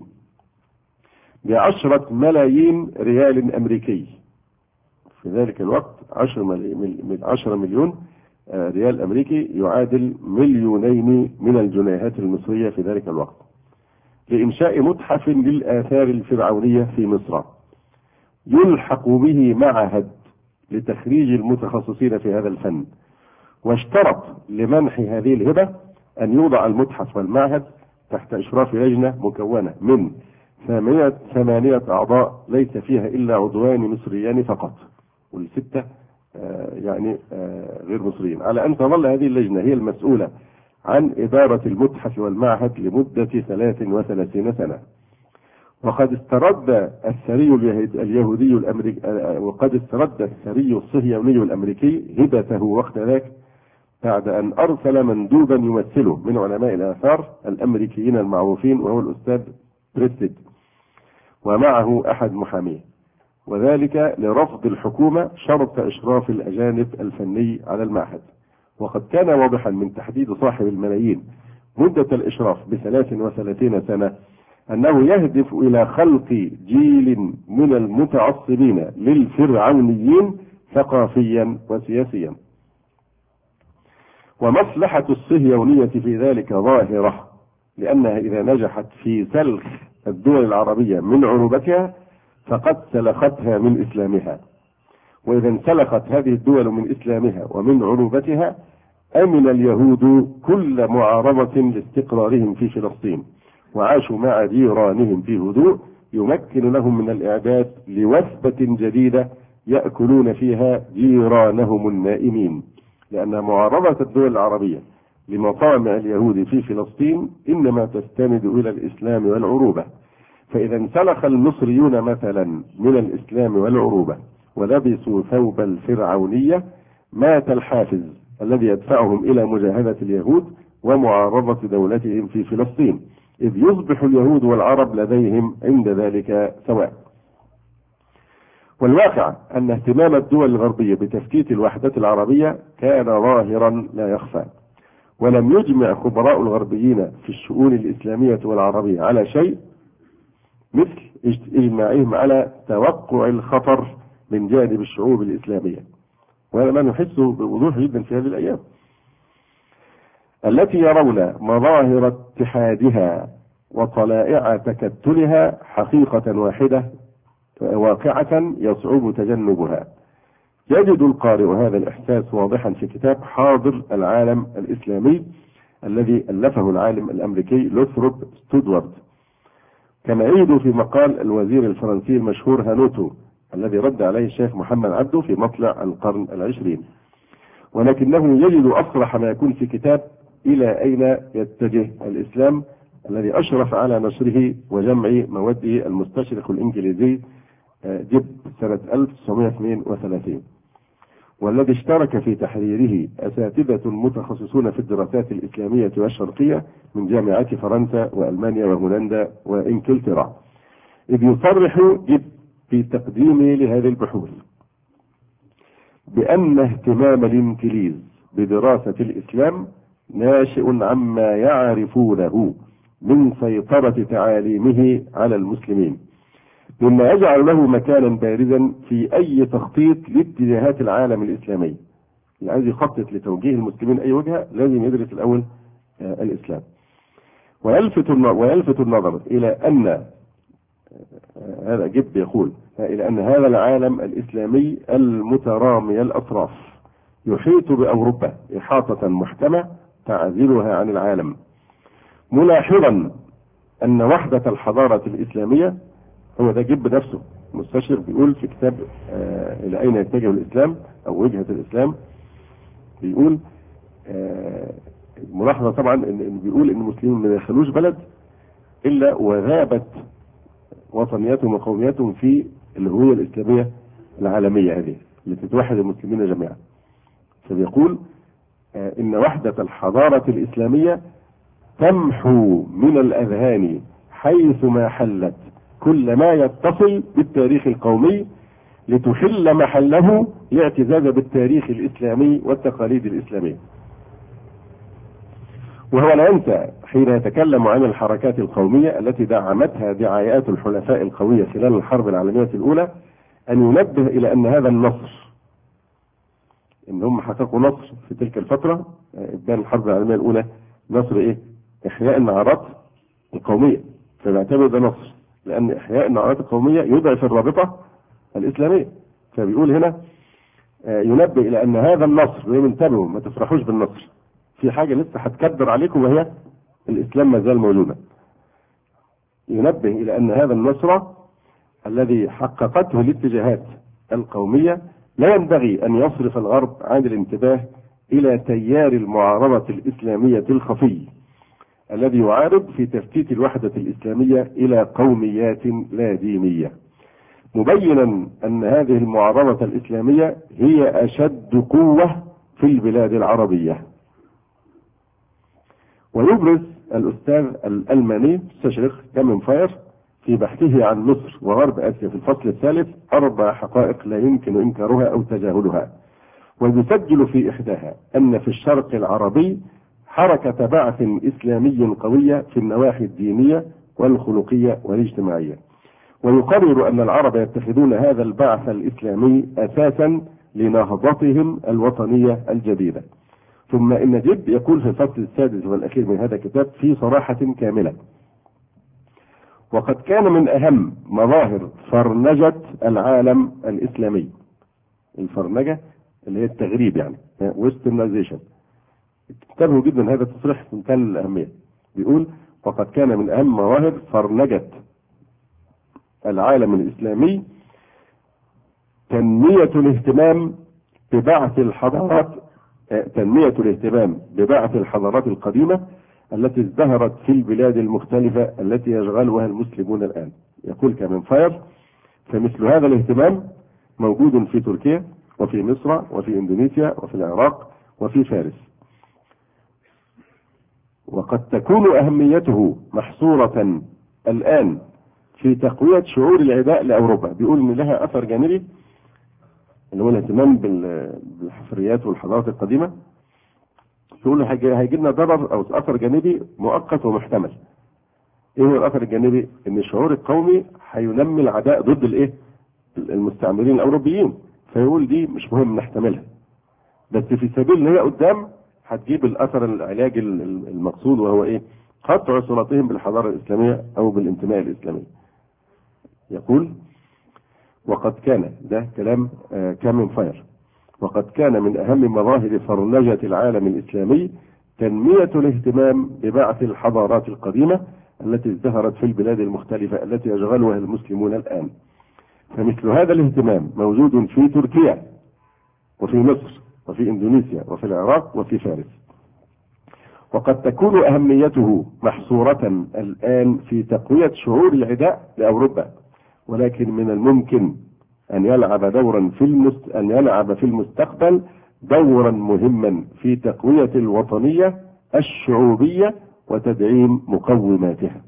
بعشرة ملايين ريال أمريكي. في ذلك الوقت عشرة مليون ريال أمريكي يعادل مليونين من الجنيهات المصرية في ذلك الوقت، لإنشاء متحف للآثار الفرعونية في مصر يلحق به معهد لتخريج المتخصصين في هذا الفن. واشترط لمنح هذه الهبة أن يوضع المتحف والمعهد تحت إشراف لجنة مكونة من ثمانية, ثمانية أعضاء ليس فيها إلا عضوان مصريان فقط، والستة آه يعني آه غير مصريين، على أن تظل هذه اللجنة هي المسؤولة عن إدارة المتحف والمعهد لمدة ثلاث وثلاثين سنة. وقد استرد الثري اليهودي الأمريكي وقد استرد الثري الصهيوني الأمريكي هبته وقت ذاك بعد أن أرسل مندوبا يمثله من علماء الآثار الأمريكيين المعروفين، وهو الأستاذ بريستد، ومعه أحد محاميه، وذلك لرفض الحكومة شرط إشراف الأجانب الفني على المعهد. وقد كان واضحا من تحديد صاحب الملايين مدة الإشراف بثلاث وثلاثين سنة أنه يهدف إلى خلق جيل من المتعصبين للفرعونيين ثقافيا وسياسيا. ومصلحة الصهيونية في ذلك ظاهرة، لأنها إذا نجحت في سلخ الدول العربية من عروبتها فقد سلختها من إسلامها، وإذا انسلخت هذه الدول من إسلامها ومن عروبتها أمن اليهود كل معارضة لاستقرارهم في فلسطين، وعاشوا مع جيرانهم في هدوء يمكن لهم من الإعداد لوثبة جديدة يأكلون فيها جيرانهم النائمين، لأن معارضة الدول العربية لمطامع اليهود في فلسطين إنما تستند إلى الإسلام والعروبة. فإذا انسلخ المصريون مثلا من الإسلام والعروبة ولبسوا ثوب الفرعونية مات الحافز الذي يدفعهم إلى مجاهدة اليهود ومعارضة دولتهم في فلسطين، إذ يصبح اليهود والعرب لديهم عند ذلك سواء. والواقع أن اهتمام الدول الغربية بتفتيت الوحدة العربية كان ظاهرا لا يخفى، ولم يجمع خبراء الغربيين في الشؤون الإسلامية والعربية على شيء مثل إجماعهم على توقع الخطر من جانب الشعوب الإسلامية، وهذا ما نحسه بوضوح جدا في هذه الأيام، التي يرون مظاهر اتحادها وطلائع تكتلها حقيقة واحدة واقعة يصعب تجنبها. يجد القارئ هذا الإحساس واضحا في كتاب حاضر العالم الإسلامي الذي ألفه العالم الأمريكي لوثروب ستودوارد، كما يجد في مقال الوزير الفرنسي المشهور هانوتو الذي رد عليه الشيخ محمد عبده في مطلع القرن العشرين، ولكنه يجد أصرح ما يكون في كتاب إلى أين يتجه الإسلام الذي أشرف على نشره وجمع موده المستشرق الإنجليزي جيب سنة ألف وتسعمائة واثنين وثلاثين، والذي اشترك في تحريره أساتذة متخصصون في الدراسات الإسلامية والشرقية من جامعات فرنسا وألمانيا وهولندا وإنجلترا، إذ يصرح جيب في تقديمه لهذه البحوث بأن اهتمام الإنجليز بدراسة الإسلام ناشئ عما يعرفونه من سيطرة تعاليمه على المسلمين، مما يجعل له مكانا بارزا في أي تخطيط لاتجاهات العالم الإسلامي. اللي عايز يخطط لتوجيه المسلمين أي وجهة لازم يدرس الأول آه الإسلام. ويلفت ويلفت النظر إلى أن آه هذا جب يقول إلى أن هذا العالم الإسلامي المترامي الأطراف يحيط بأوروبا إحاطة محكمة تعزلها عن العالم، ملاحظا أن وحدة الحضارة الإسلامية، هو ده جب نفسه مستشرق بيقول في كتاب آه إلى أين يتجه الإسلام أو وجهة الإسلام، بيقول آه ملاحظة طبعا إن بيقول إن المسلمين ما يدخلوش بلد إلا وغابت وطنياتهم وقومياتهم في الهوية الإسلامية العالمية هذه التي توحد المسلمين جميعا. فبيقول آه إن وحدة الحضارة الإسلامية تمحو من الأذهان حيث ما حلت كل ما يتصل بالتاريخ القومي لتحل محله الاعتزاز بالتاريخ الإسلامي والتقاليد الإسلامية. وهو لا ينسى حين يتكلم عن الحركات القومية التي دعمتها دعايات الحلفاء القوية خلال الحرب العالمية الأولى أن ينبه إلى أن هذا النصر، إن هم حققوا نصر في تلك الفترة، كان الحرب العالمية الأولى نصر إيه؟ إحياء النعرات القومية، فبيعتبر ده نصر لأن إحياء النعرات القومية يضعف الرابطة الإسلامية. فبيقول هنا ينبه إلى أن هذا النصر، وينتبهوا ما تفرحوش بالنصر، في حاجة لسه هتكدر عليكم وهي الإسلام ما زال موجودا. ينبه إلى أن هذا النصر الذي حققته الاتجاهات القومية لا ينبغي أن يصرف الغرب عن الانتباه إلى تيار المعارضة الإسلامية الخفي الذي يعارض في تفتيت الوحدة الإسلامية إلى قوميات لا دينية، مبينا أن هذه المعارضة الإسلامية هي أشد قوة في البلاد العربية. ويبرز الأستاذ الألماني مستشرق كامن فاير في بحثه عن مصر وغرب آسيا في الفصل الثالث أربع حقائق لا يمكن إنكارها أو تجاهلها، ويسجل في إحداها أن في الشرق العربي حركة بعث إسلامي قوية في النواحي الدينية والخلقية والاجتماعية، ويقرر أن العرب يتخذون هذا البعث الإسلامي أساسا لنهضتهم الوطنية الجديدة. ثم إن جب يقول في الفصل السادس والأخير من هذا الكتاب في صراحة كاملة: وقد كان من أهم مظاهر فرنجة العالم الإسلامي، الفرنجة اللي هي التغريب يعني westernization، انتبهوا جدا هذا التصريح في منتهى الأهمية، بيقول وقد كان من أهم مظاهر فرنجة العالم الإسلامي تنمية الاهتمام ببعث الحضارات تنمية الاهتمام ببعث الحضارات القديمة التي ازدهرت في البلاد المختلفة التي يشغلها المسلمون الآن. يقول كامن فاير: فمثل هذا الاهتمام موجود في تركيا وفي مصر وفي إندونيسيا وفي العراق وفي فارس، وقد تكون أهميته محصورة الآن في تقوية شعور العداء لأوروبا. بيقول إن لها أثر جانبي اللي هو الاهتمام بالحفريات والحضارات القديمة. يقول هيجي لنا ضرر أو أثر جانبي مؤقت ومحتمل. إيه هو الأثر الجانبي؟ إن الشعور القومي هينمي العداء ضد الإيه؟ المستعمرين الأوروبيين. فيقول دي مش مهم نحتملها، بس في سبيل ان هي قدام هتجيب الاثر العلاجي المقصود، وهو ايه؟ قطع صلتهم بالحضاره الاسلاميه او بالانتماء الاسلامي. يقول وقد كان، ده كلام آه كامن فاير، وقد كان من اهم مظاهر فرنجه العالم الاسلامي تنميه الاهتمام ببعث الحضارات القديمه التي ازدهرت في البلاد المختلفه التي يشغلها المسلمون الان. فمثل هذا الاهتمام موجود في تركيا وفي مصر وفي اندونيسيا وفي العراق وفي فارس. وقد تكون اهميته محصورة الان في تقوية شعور العداء لاوروبا، ولكن من الممكن ان يلعب دورا في المست... ان يلعب في المستقبل دورا مهما في تقوية الوطنية الشعوبية وتدعيم مقوماتها.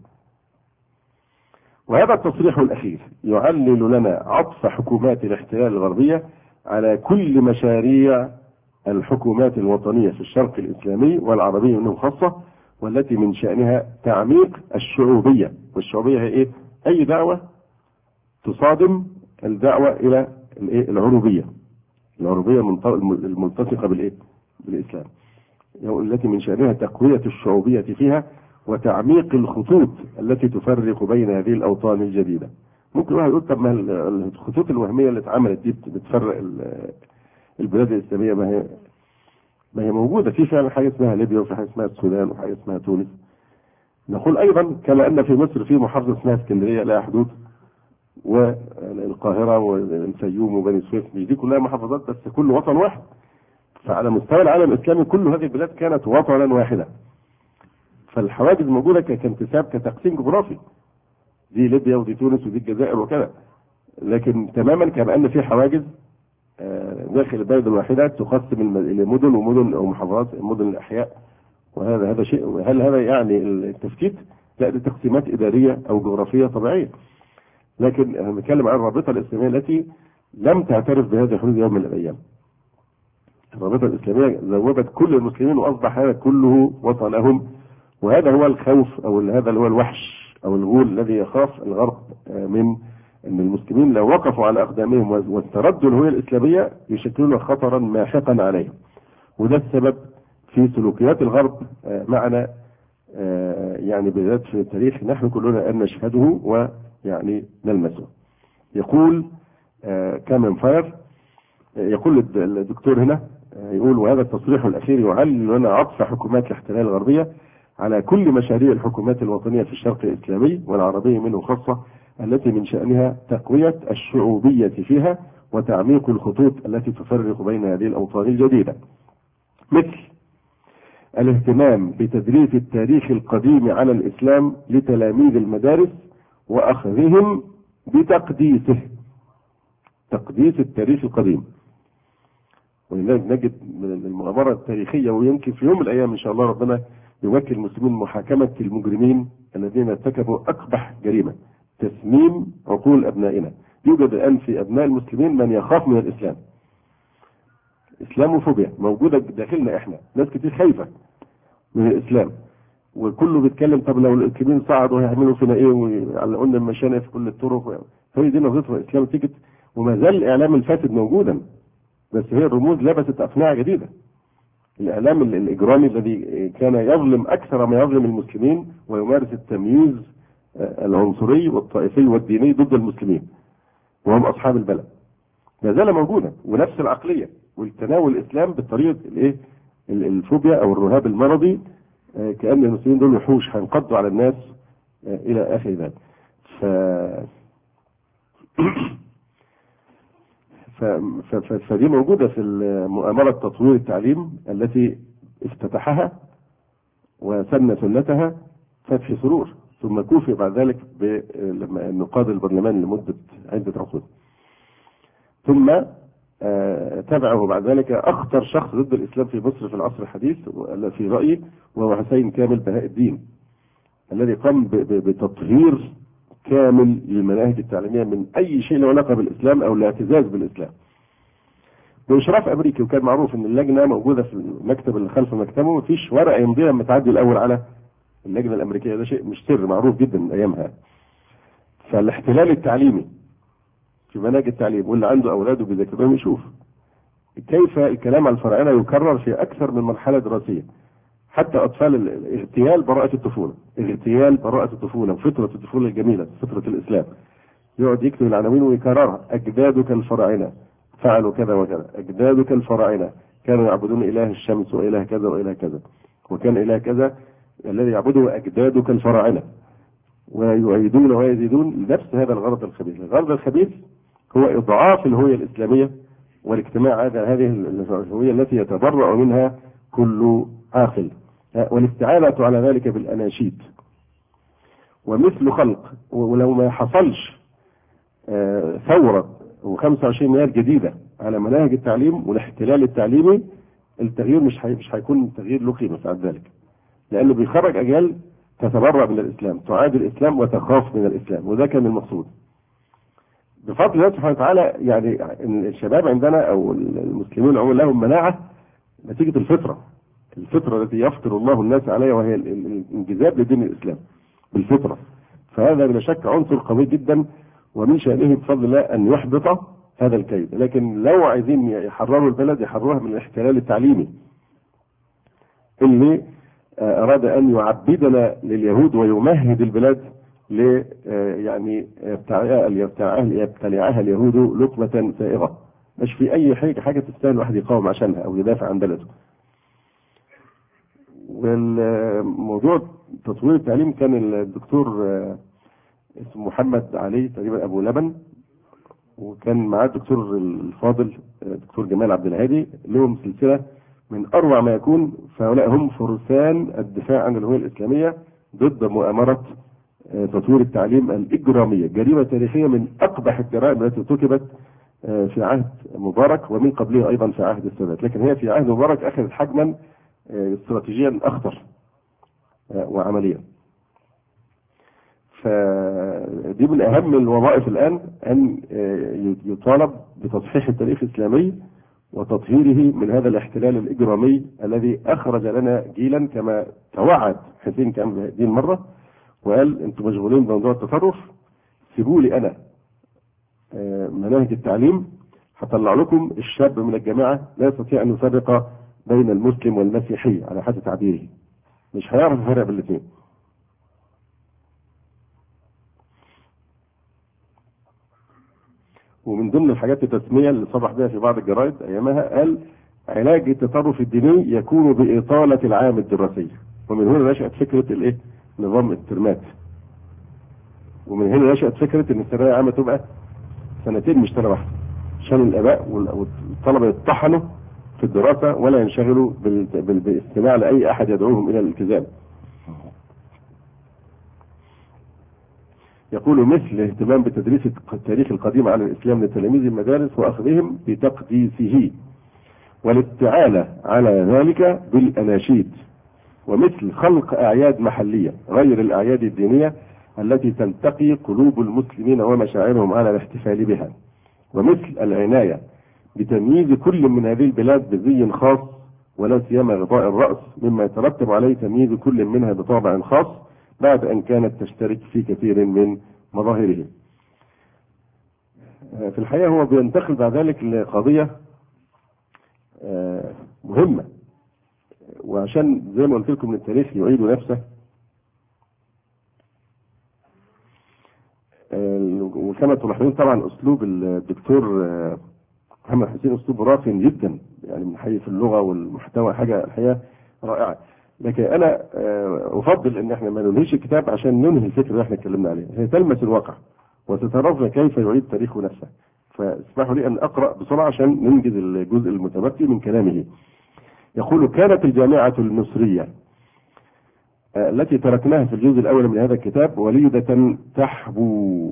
وهذا التصريح الاخير يعلل لنا عطف حكومات الاحتلال الغربية على كل مشاريع الحكومات الوطنية في الشرق الإسلامي والعربي منهم خاصة، والتي من شأنها تعميق الشعوبية. والشعوبية هي إيه؟ أي دعوة تصادم الدعوة إلى العروبية، العروبية الملتصقة بالإيه؟ بالإسلام، التي من شأنها تقوية الشعوبية فيها وتعميق الخطوط التي تفرق بين هذه الأوطان الجديدة. ممكن واحد يقول طب ما الخطوط الوهمية اللي اتعملت دي بتفرق البلاد الإسلامية، ما هي ما هي موجودة في فعلا حاجة اسمها ليبيا، وفي حاجة اسمها السودان، وحاجة اسمها تونس. نقول أيضا كما أن في مصر في محافظة اسمها اسكندرية لها حدود، والقاهرة والفيوم وبني سويف، دي كلها محافظات بس كل وطن واحد. فعلى مستوى العالم الإسلامي كل هذه البلاد كانت وطنا واحدا. فالحواجز موجودة كانتساب كتقسيم جغرافي، دي ليبيا ودي تونس ودي الجزائر وكذا، لكن تماما كما أن في حواجز داخل البلد الواحدة تقسم إلى مدن ومدن أو محافظات، مدن الأحياء. وهذا هذا شيء، هل هذا يعني التفكيك؟ لا، دي تقسيمات إدارية أو جغرافية طبيعية. لكن نتكلم عن الرابطة الإسلامية التي لم تعترف بهذه الحدود يوم من الأيام. الرابطة الإسلامية ذوبت كل المسلمين وأصبح هذا كله وطنهم. وهذا هو الخوف، أو هذا هو الوحش أو الغول الذي يخاف الغرب من أن المسلمين لو وقفوا على أقدامهم واستردوا الهوية الإسلامية يشكلون خطرا ماحقا عليهم. وده السبب في سلوكيات الغرب معنا، يعني بالذات في التاريخ نحن كلنا أن نشهده ويعني نلمسه. يقول كامن فاير، يقول الدكتور هنا، يقول وهذا التصريح الأخير يعلل لنا عطف حكومات الاحتلال الغربية على كل مشاريع الحكومات الوطنية في الشرق الإسلامي والعربي منه خاصة، التي من شأنها تقوية الشعوبية فيها وتعميق الخطوط التي تفرق بين هذه الأوطان الجديدة، مثل الاهتمام بتدريس التاريخ القديم على الإسلام لتلاميذ المدارس وأخذهم بتقديسه، تقديس التاريخ القديم. ولذلك نجد من المؤامرة التاريخية، ويمكن في يوم من الأيام إن شاء الله ربنا يوكل المسلمين محاكمة المجرمين الذين ارتكبوا أقبح جريمة، تسميم عقول أبنائنا. يوجد الآن في أبناء المسلمين من يخاف من الإسلام، إسلاموفوبيا موجودة داخلنا إحنا، ناس كتير خايفة من الإسلام، وكله بيتكلم طب لو المسلمين صعدوا هيعملوا فينا إيه، ويعلقونا المشانق في كل الطرق. فهي دي نظرة الإسلام تيجت، وما زال الإعلام الفاسد موجودا، بس هي الرموز لبست أقنعة جديدة. الإعلام الإجرامي الذي كان يظلم أكثر ما يظلم المسلمين ويمارس التمييز العنصري والطائفي والديني ضد المسلمين وهم أصحاب البلد، ما زال موجودا، ونفس العقلية والتناول الإسلام بالطريقة الإيه الفوبيا أو الرهاب المرضي، كأن المسلمين دول وحوش هينقضوا على الناس إلى آخر ذلك. ف فدي موجودة في مؤامرة تطوير التعليم التي افتتحها وسن سنتها فتحي سرور، ثم كوفي بعد ذلك بنقاد البرلمان لمدة عدة عقود، ثم تبعه بعد ذلك أخطر شخص ضد الإسلام في مصر في العصر الحديث في رأيي، وهو حسين كامل بهاء الدين، الذي قام بتطهير كامل للمناهج التعليمية من أي شيء له علاقة بالإسلام أو الاعتزاز بالإسلام بإشراف أمريكي. وكان معروف إن اللجنة موجودة في المكتب اللي خلف مكتبه، مفيش ورقة يمضيها لما تعدي الأول على اللجنة الأمريكية. ده شيء مش سر، معروف جدا من أيامها. فالاحتلال التعليمي في مناهج التعليم، واللي عنده أولاده بيذاكرهم يشوف كيف الكلام عن الفراعنة يكرر في أكثر من مرحلة دراسية، حتى أطفال اغتيال براءة الطفولة، اغتيال براءة الطفولة وفطرة الطفولة الجميلة، فطرة الإسلام. يقعد يكتب العناوين ويكررها: أجدادك الفراعنة فعلوا كذا وكذا، أجدادك الفراعنة كانوا يعبدون إله الشمس وإله كذا وإله كذا، وكان إله كذا الذي يعبده أجدادك الفراعنة، ويؤيدون ويزيدون نفس هذا الغرض الخبيث. الغرض الخبيث هو إضعاف الهوية الإسلامية والاجتماع هذا هذه الهوية التي يتبرأ منها كل عاقل، والاستعانة على ذلك بالأناشيد. ومثل خلق، ولو ما حصلش ثورة وخمسة وعشرين مليار جديدة على مناهج التعليم والاحتلال التعليمي، التغيير مش مش هيكون تغيير له قيمة بعد ذلك، لأنه بيخرج أجيال تتبرأ من الإسلام، تعادي الإسلام وتخاف من الإسلام، وده كان المقصود. بفضل الله سبحانه وتعالى يعني الشباب عندنا أو المسلمين عموما لهم مناعة نتيجة الفطرة، الفطرة التي يفطر الله الناس عليها، وهي الانجذاب لدين الإسلام بالفطرة. فهذا بلا شك عنصر قوي جدا، ومن شأنه بفضل الله أن يحبط هذا الكيد. لكن لو عايزين يحرروا البلد يحرروها من الاحتلال التعليمي اللي أراد أن يعبدنا لليهود ويمهد البلاد ل يعني يبتلعها اليهود لقمة سائغة، مش في أي حاجة حاجة تستاهل الواحد يقاوم عشانها أو يدافع عن بلده. والموضوع تطوير التعليم كان الدكتور اسمه محمد علي تقريبا أبو لبن، وكان معاه الدكتور الفاضل الدكتور جمال عبد الهادي، لهم سلسلة من أروع ما يكون. فهؤلاء هم فرسان الدفاع عن الهوية الإسلامية ضد مؤامرة تطوير التعليم الإجرامية، جريمة تاريخية من أقبح الجرائم التي ارتكبت في عهد مبارك ومن قبله أيضا في عهد السادات، لكن هي في عهد مبارك أخذت حجما استراتيجيا أخطر وعمليا. فدي من أهم الوظائف الآن، أن يطالب بتصحيح التاريخ الإسلامي وتطهيره من هذا الاحتلال الإجرامي الذي أخرج لنا جيلا، كما توعد حسين كامل دي المرة وقال: أنتم مشغولين بموضوع التطرف، سيبوا لي أنا مناهج التعليم، هطلع لكم الشاب من الجماعة لا يستطيع أن يفرق بين المسلم والمسيحي على حد تعبيره، مش هيعرف يفرق بين الاثنين. ومن ضمن الحاجات التسمية اللي صرح بها في بعض الجرائد أيامها، قال: علاج التطرف الديني يكون بإطالة العام الدراسي. ومن هنا نشأت فكرة الإيه؟ نظام الترمات. ومن هنا نشأت فكرة إن الثانوية العامة تبقى سنتين مش سنة واحدة، عشان الآباء والطلبة يطحنوا في الدراسة ولا ينشغلوا بالاستماع لأي أحد يدعوهم إلى الالتزام. يقول: مثل الاهتمام بتدريس التاريخ القديم على الإسلام لتلاميذ المدارس وأخذهم بتقديسه، والاستعانة على ذلك بالأناشيد، ومثل خلق أعياد محلية غير الأعياد الدينية التي تلتقي قلوب المسلمين ومشاعرهم على الاحتفال بها، ومثل العناية بتمييز كل من هذه البلاد بزي خاص ولا سيما غطاء الرأس، مما يترتب عليه تمييز كل منها بطابع خاص بعد أن كانت تشترك في كثير من مظاهره. في الحقيقة هو بينتقل بعد ذلك لقضية مهمة، وعشان زي ما قلت لكم التاريخ يعيد نفسه، وكما تلاحظون طبعا أسلوب الدكتور محمد حسين أسلوب راقي جدا، يعني من حيث اللغة والمحتوى حاجة الحقيقة رائعة. لكن أنا أفضل إن إحنا ما ننهيش الكتاب عشان ننهي الفكرة اللي إحنا اتكلمنا عليها، هي تلمس الواقع وتترفع كيف يعيد تاريخه نفسه. فاسمحوا لي أن أقرأ بسرعة عشان ننجز الجزء المتبقي من كلامه. يقول: كانت الجامعة المصرية التي تركناها في الجزء الأول من هذا الكتاب وليدة تحبو،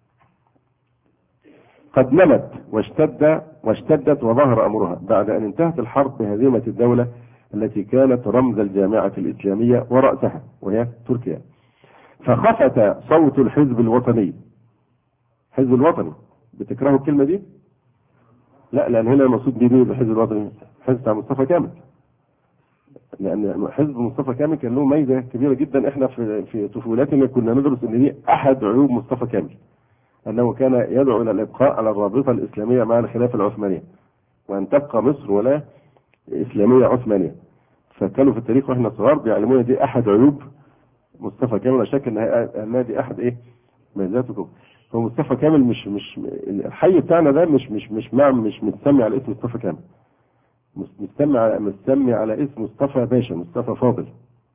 قد نمت واشتد واشتدت وظهر أمرها بعد أن انتهت الحرب بهزيمة الدولة التي كانت رمز الجامعة الإسلامية ورأسها وهي تركيا. فخفت صوت الحزب الوطني. حزب الوطني بتكرهوا الكلمة دي؟ لا، لأن هنا المقصود بيه الحزب الوطني حزب بتاع مصطفى كامل، لأن حزب مصطفى كامل كان له ميزة كبيرة جدا. احنا في في طفولتنا كنا ندرس ان دي أحد عيوب مصطفى كامل، أنه كان يدعو إلى الإبقاء على الرابطة الإسلامية مع الخلافة العثمانية، وأن تبقى مصر ولا إسلامية عثمانية. فكانوا في التاريخ واحنا صغار بيعلمونا دي أحد عيوب مصطفى كامل، لا شك أنها دي أحد إيه ميزاته. هو مصطفى كامل مش مش الحي بتاعنا ده مش مش مش مع مش متسمي على اسم مصطفى كامل، مستمع على مستمي على اسم مصطفى باشا، مصطفى فاضل.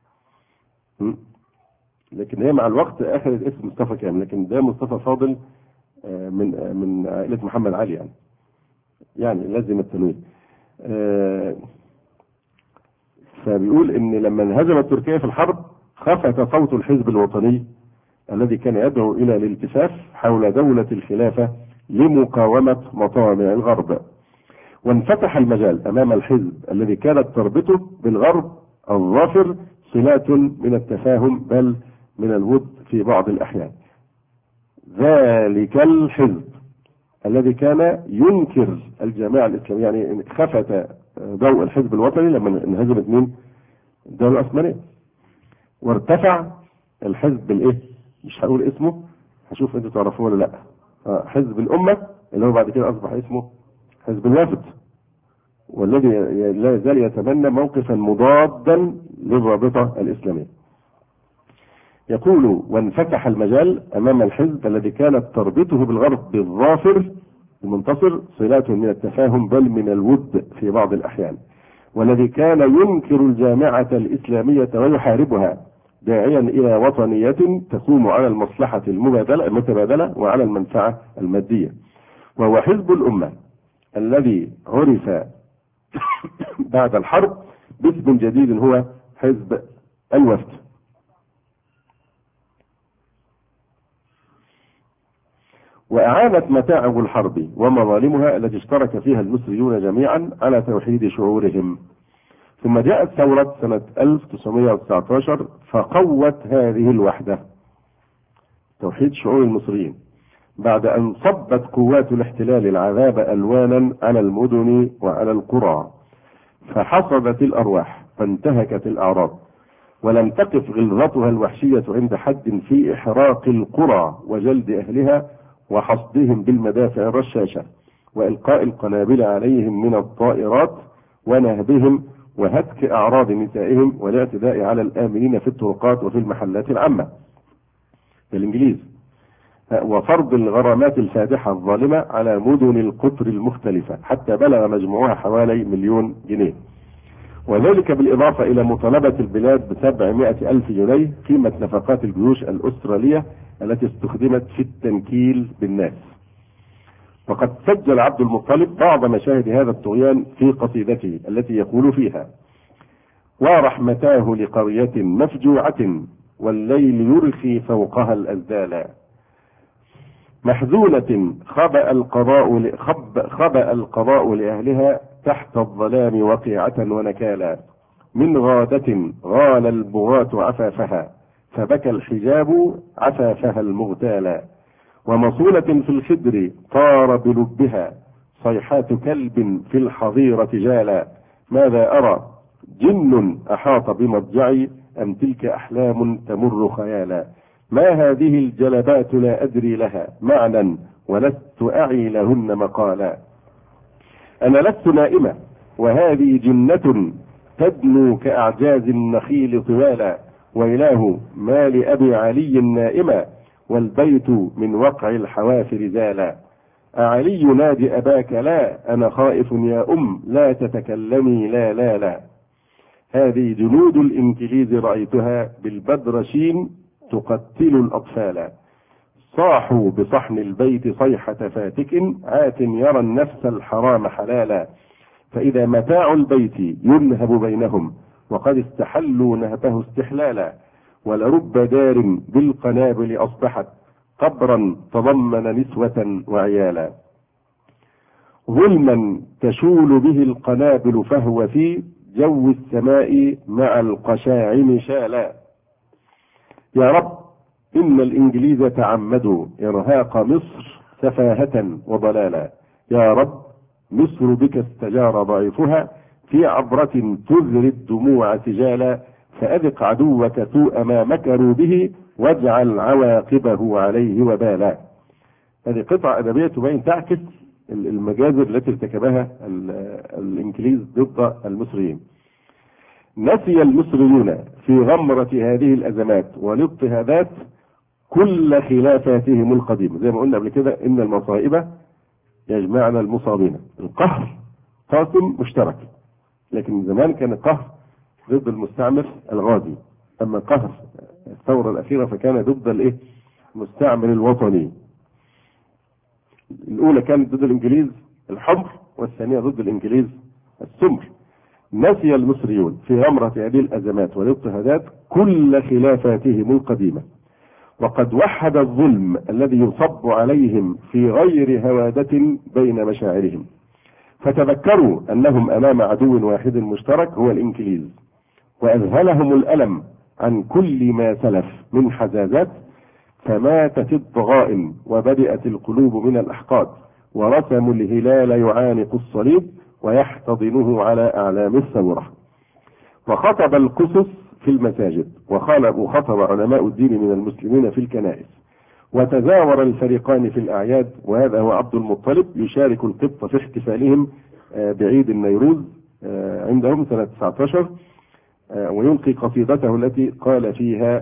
لكن هي مع الوقت اخذت اسم مصطفى كامل، لكن ده مصطفى فاضل من من عائله محمد علي، يعني يعني لازم التنويه. فبيقول ان لما انهزمت تركيا في الحرب خفت صوت الحزب الوطني الذي كان يدعو الى الالتفاف حول دولة الخلافة لمقاومة مطامع الغرب، وانفتح المجال امام الحزب الذي كانت تربطه بالغرب الظافر صلات من التفاهم بل من الود في بعض الاحيان. ذلك الحزب الذي كان ينكر الجماعة الاسلامية، يعني خفت ضوء الحزب الوطني لما انهزمت من الدولة العثمانية، وارتفع الحزب الايه، مش هقول اسمه، هشوف انتوا تعرفوه ولا لا، حزب الامة اللي هو بعد كده اصبح اسمه حزب الوفد، والذي لا يزال يتبنى موقفا مضادا للرابطة الإسلامية. يقول وانفتح المجال أمام الحزب الذي كانت تربطه بالغرب بالظافر المنتصر صلات من التفاهم بل من الود في بعض الأحيان، والذي كان ينكر الجامعة الإسلامية ويحاربها داعيا إلى وطنية تقوم على المصلحة المبادلة المتبادلة وعلى المنفعة المادية، وهو حزب الأمة الذي عرف بعد الحرب باسم جديد هو حزب الوفد. وأعانت متاعب الحرب ومظالمها التي اشترك فيها المصريون جميعا على توحيد شعورهم. ثم جاءت ثورة سنة ألف وتسعمائة وتسعة عشر فقوت هذه الوحدة، توحيد شعور المصريين، بعد أن صبت قوات الاحتلال العذاب ألوانا على المدن وعلى القرى، فحصدت الأرواح فانتهكت الأعراض، ولم تقف غلظتها الوحشية عند حد في إحراق القرى وجلد أهلها وحصدهم بالمدافع الرشاشة وإلقاء القنابل عليهم من الطائرات ونهبهم وهتك أعراض نسائهم والاعتداء على الآمنين في الطرقات وفي المحلات العامة بالإنجليز، وفرض الغرامات الفادحة الظالمة على مدن القطر المختلفة حتى بلغ مجموعها حوالي مليون جنيه، وذلك بالإضافة إلى مطالبة البلاد بسبعمائة ألف جنيه قيمة نفقات الجيوش الأسترالية التي استخدمت في التنكيل بالناس. وقد سجل عبد المطلب بعض مشاهد هذا الطغيان في قصيدته التي يقول فيها: ورحمتاه لقرية مفجوعة والليل يرخي فوقها الأزدال، محزونة خبأ القضاء خب خبأ القضاء لأهلها تحت الظلام وقيعة ونكالا، من غادة غال البغاة عفافها فبكى الحجاب عفافها المغتالا، ومصولة في الخدر طار بلبها صيحات كلب في الحظيرة جالا، ماذا أرى جن أحاط بمضجعي أم تلك أحلام تمر خيالا، ما هذه الجلبات لا أدري لها معنى ولست أعي لهن مقالا، أنا لست نائمة وهذه جنة تدنو كأعجاز النخيل طوالا، وإله ما لأبي علي نائما والبيت من وقع الحوافر زالا، أعلي نادي أباك لا أنا خائف يا أم لا تتكلمي لا لا لا، هذه جنود الإنجليز رأيتها بالبدرشين تقتل الأطفال، صاحوا بصحن البيت صيحة فاتك عات يرى النفس الحرام حلالا، فإذا متاع البيت ينهب بينهم وقد استحلوا نهبه استحلالا، ولرب دار بالقنابل أصبحت قبرا تضمن نسوة وعيالا، ظلما تشول به القنابل فهو في جو السماء مع القشاعم شالا. يا رب إن الإنجليز تعمدوا إرهاق مصر سفاهة وضلالا. يا رب مصر بك استجار ضعيفها في عبرة تذري الدموع سجالا. فأذق عدوك سوء ما مكروا به واجعل عواقبه عليه وبالا. هذه قطعة أدبية تبين تعكس المجازر التي ارتكبها الإنجليز ضد المصريين. نسي المصريون في غمرة هذه الأزمات والاضطهادات كل خلافاتهم القديمة. زي ما قلنا قبل كده إن المصائب يجمعنا المصابين. القهر قاسم مشترك، لكن زمان كان القهر ضد المستعمر الغازي، أما قهر الثورة الأخيرة فكان ضد الإيه؟ المستعمر الوطني. الأولى كانت ضد الإنجليز الحمر، والثانية ضد الإنجليز السمر. نسي المصريون في غمرة هذه الأزمات والاضطهادات كل خلافاتهم القديمة، وقد وحد الظلم الذي يصب عليهم في غير هوادة بين مشاعرهم، فتذكروا أنهم أمام عدو واحد مشترك هو الإنجليز، وأذهلهم الألم عن كل ما سلف من حزازات، فماتت الضغائن وبدأت القلوب من الأحقاد، ورسموا الهلال يعانق الصليب ويحتضنه على أعلام الثورة. وخطب القسس في المساجد، وخطب علماء الدين من المسلمين في الكنائس، وتزاور الفريقان في الأعياد. وهذا هو عبد المطلب يشارك القبط في احتفالهم بعيد النيروز عندهم سنة تسعة عشر، ويلقي قصيدته التي قال فيها: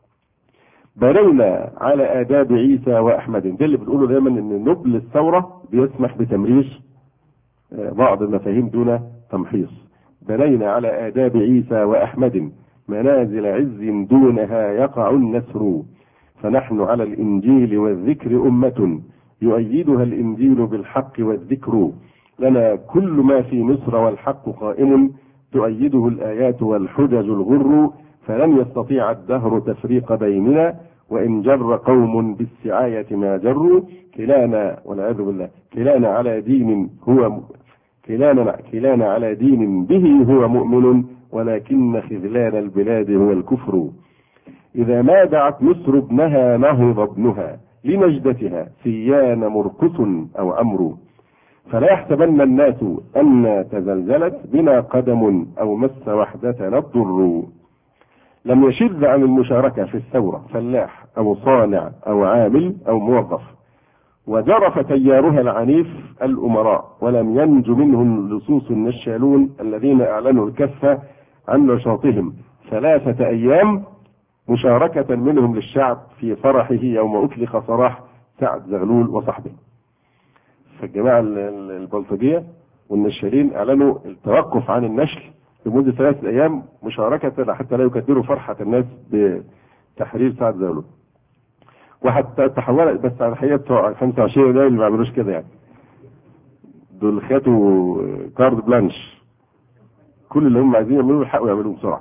بنينا على آداب عيسى وأحمد. ده اللي بنقوله دايما إن نبل الثورة بيسمح بتمرير بعض المفاهيم دون تمحيص. بنينا على آداب عيسى وأحمد منازل عز دونها يقع النسر، فنحن على الإنجيل والذكر أمة يؤيدها الإنجيل بالحق والذكر، لنا كل ما في مصر والحق قائم تؤيده الآيات والحجج الغر، فلن يستطيع الدهر تفريق بيننا وإن جر قوم بالسعاية ما جروا، كلانا والعياذ بالله كلانا على دين هو كلانا كلانا على دين به هو مؤمن، ولكن خذلان البلاد هو الكفر. إذا ما دعت مصر ابنها نهض ابنها لنجدتها سيان مرقص أو عمرو، فلا يحسبن الناس أن تزلزلت بنا قدم أو مس وحدتنا الضر. لم يشذ عن المشاركة في الثورة فلاح أو صانع أو عامل أو موظف، وجرف تيارها العنيف الأمراء، ولم ينج منهم اللصوص النشالون الذين أعلنوا الكف عن نشاطهم ثلاثة أيام مشاركة منهم للشعب في فرحه يوم أطلق سراح سعد زغلول وصحبه. فالجماعة البلطجية والنشالين أعلنوا التوقف عن النشل لمدة ثلاثة أيام مشاركة حتى لا يكدروا فرحة الناس بتحرير سعد زغلول. وحتى تحولت، بس على الحقيقة بتوع خمسة وعشرين ده اللي ما عملوش كده، يعني دول خدوا كارد بلانش، كل اللي هم عايزين يعملوه الحق ويعملوه بسرعة.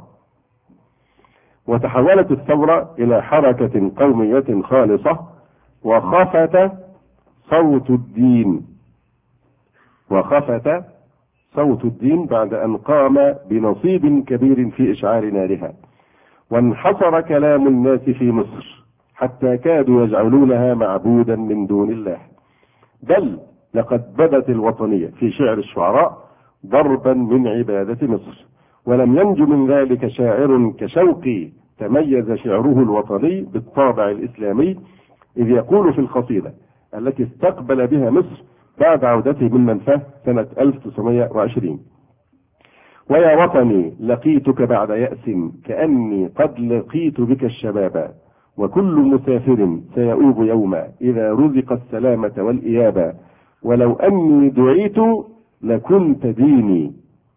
وتحولت الثورة إلى حركة قومية خالصة، وخفت صوت الدين وخفت صوت الدين بعد أن قام بنصيب كبير في إشعال نارها، وانحصر كلام الناس في مصر حتى كادوا يجعلونها معبودا من دون الله. بل لقد بدت الوطنية في شعر الشعراء ضربا من عبادة مصر، ولم ينج من ذلك شاعر كشوقي تميز شعره الوطني بالطابع الإسلامي، إذ يقول في القصيدة التي استقبل بها مصر بعد عودته من منفاه سنة ألف وتسعمائة وعشرين: ويا وطني لقيتك بعد يأس كأني قد لقيت بك الشباب، وكل مسافر سيؤوب يوما إذا رزق السلامة والإيابة، ولو أني دعيت لكنت ديني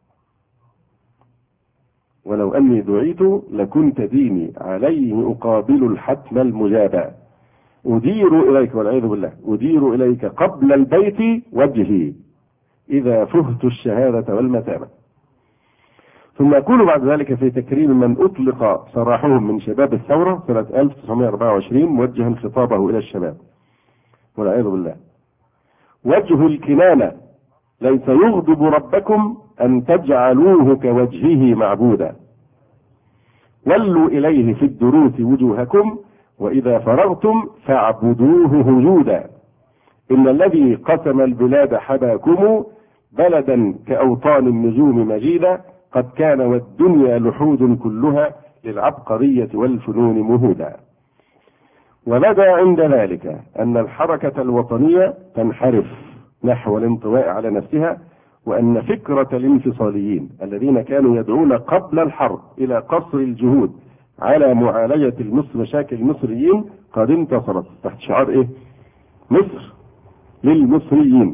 ولو أني دعيت لكنت ديني عليه أقابل الحتم المجابا، أدير إليك والعياذ بالله أدير إليك قبل البيت وجهي إذا فهت الشهادة والمتامة. ثم يقول بعد ذلك في تكريم من أطلق سراحهم من شباب الثورة سنة ألف وتسعمائة وأربعة وعشرين موجها خطابه إلى الشباب والعياذ بالله: وجه الكنانة ليس يغضب ربكم أن تجعلوه كوجهه معبودا، ولوا إليه في الدروس وجوهكم وإذا فرغتم فاعبدوه هجودا، إن الذي قسم البلاد حباكم بلدا كأوطان النجوم مجيدا، قد كان والدنيا لحود كلها للعبقرية والفنون مهودا. وبدا عند ذلك أن الحركة الوطنية تنحرف نحو الانطواء على نفسها، وأن فكرة الانفصاليين الذين كانوا يدعون قبل الحرب إلى قصر الجهود على معالجة المصر مشاكل المصريين قد انتصرت تحت شعار إيه؟ مصر للمصريين.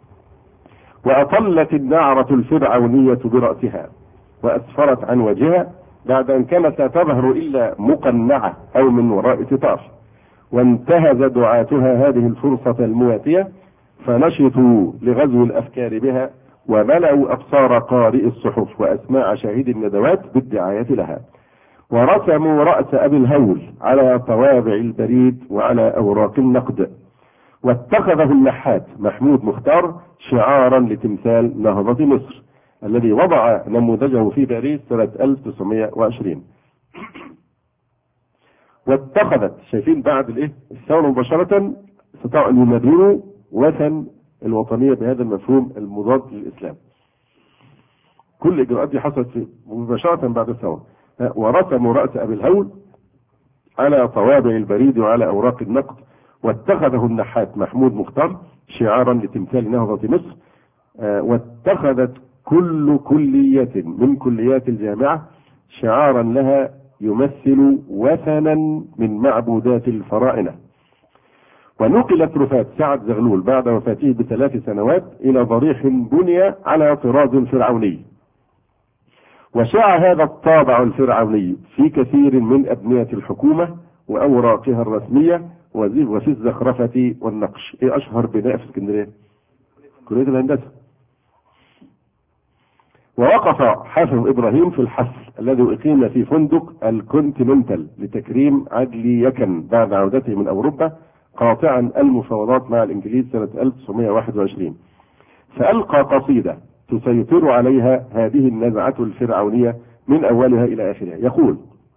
وأطلت النعرة الفرعونية برأسها وأسفرت عن وجهها بعد أن كانت لا تظهر إلا مقنعة أو من وراء ستار، وانتهز دعاتها هذه الفرصة المواتية فنشطوا لغزو الأفكار بها، وملأوا أبصار قارئ الصحف وأسماع شاهد الندوات بالدعاية لها، ورسموا رأس أبي الهول على طوابع البريد وعلى أوراق النقد، واتخذه النحات محمود مختار شعارا لتمثال نهضة مصر الذي وضع نموذجه في باريس سنة ألف وتسعمائة وعشرين. واتخذت، شايفين بعد الايه الثورة مباشرة استطاعوا ان يمرروا وثن الوطنية بهذا المفهوم المضاد للإسلام. كل الإجراءات دي حصلت في مباشرة بعد الثورة. ورسموا رأس أبي الهول على طوابع البريد وعلى أوراق النقد، واتخذه النحات محمود مختار شعارا لتمثال نهضة مصر. واتخذت كل كلية من كليات الجامعة شعارا لها يمثل وثنا من معبودات الفراعنة. ونقلت رفات سعد زغلول بعد وفاته بثلاث سنوات إلى ضريح بني على طراز فرعوني، وشاع هذا الطابع الفرعوني في كثير من أبنية الحكومة وأوراقها الرسمية وفي الزخرفة والنقش. إيه أشهر بناء في اسكندرية؟ كلية الهندسة. ووقف حافظ إبراهيم في الحفل الذي أقيم في فندق الكونتيننتال لتكريم عدلي يكن بعد عودته من أوروبا، قاطعا المفاوضات مع الإنجليز سنة ألف وتسعمائة وواحد وعشرين، فألقى قصيدة تسيطر عليها هذه النزعة الفرعونية من أولها إلى آخرها. يقول،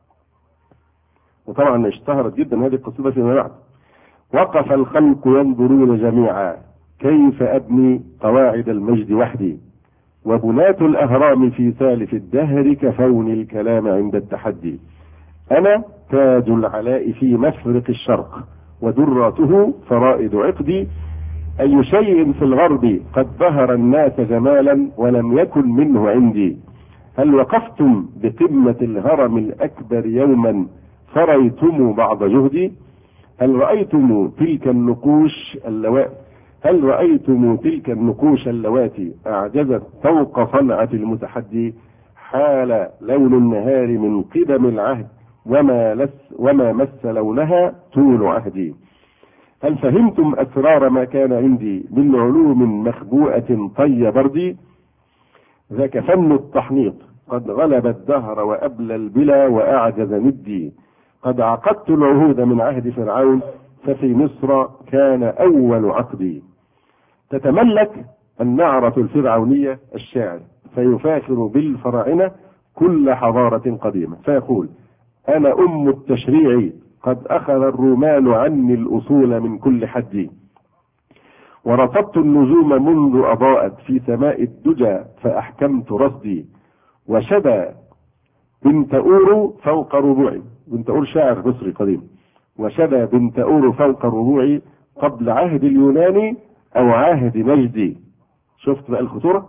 وطبعا اشتهرت جدا هذه القصيدة فيما بعد: وقف الخلق ينظرون جميعا كيف أبني قواعد المجد وحدي، وبناة الأهرام في سالف الدهر كفون الكلام عند التحدي، أنا تاج العلاء في مفرق الشرق ودراته فرائد عقدي، أي شيء في الغرب قد بهر الناس جمالا ولم يكن منه عندي، هل وقفتم بقمة الهرم الأكبر يوما فريتم بعض جهدي، هل رأيتم تلك النقوش اللواتي هل رأيتم تلك النقوش اللواتي أعجزت فوق صنعة المتحدي، حال لون النهار من قدم العهد وما, لس وما مس لونها طول عهدي، هل فهمتم أسرار ما كان عندي من علوم مخبوءة طي بردي، ذاك فن التحنيط قد غلب الدهر وأبلى البلا وأعجز ندي، قد عقدت العهود من عهد فرعون ففي مصر كان أول عقدي. تتملك النعرة الفرعونية الشاعر فيفاخر بالفراعنة كل حضارة قديمة، فيقول: أنا أم التشريع قد أخذ الرومان عني الأصول من كل حد، ورصدت النجوم منذ أضاءت في سماء الدجى فأحكمت رصدي، وشدى بنت أورو فوق ربوعي، بنت أور شاعر مصري قديم، وشدى بنت أورو فوق ربوعي قبل عهد اليوناني أو عهد نجدي. شفت بقى الخطورة؟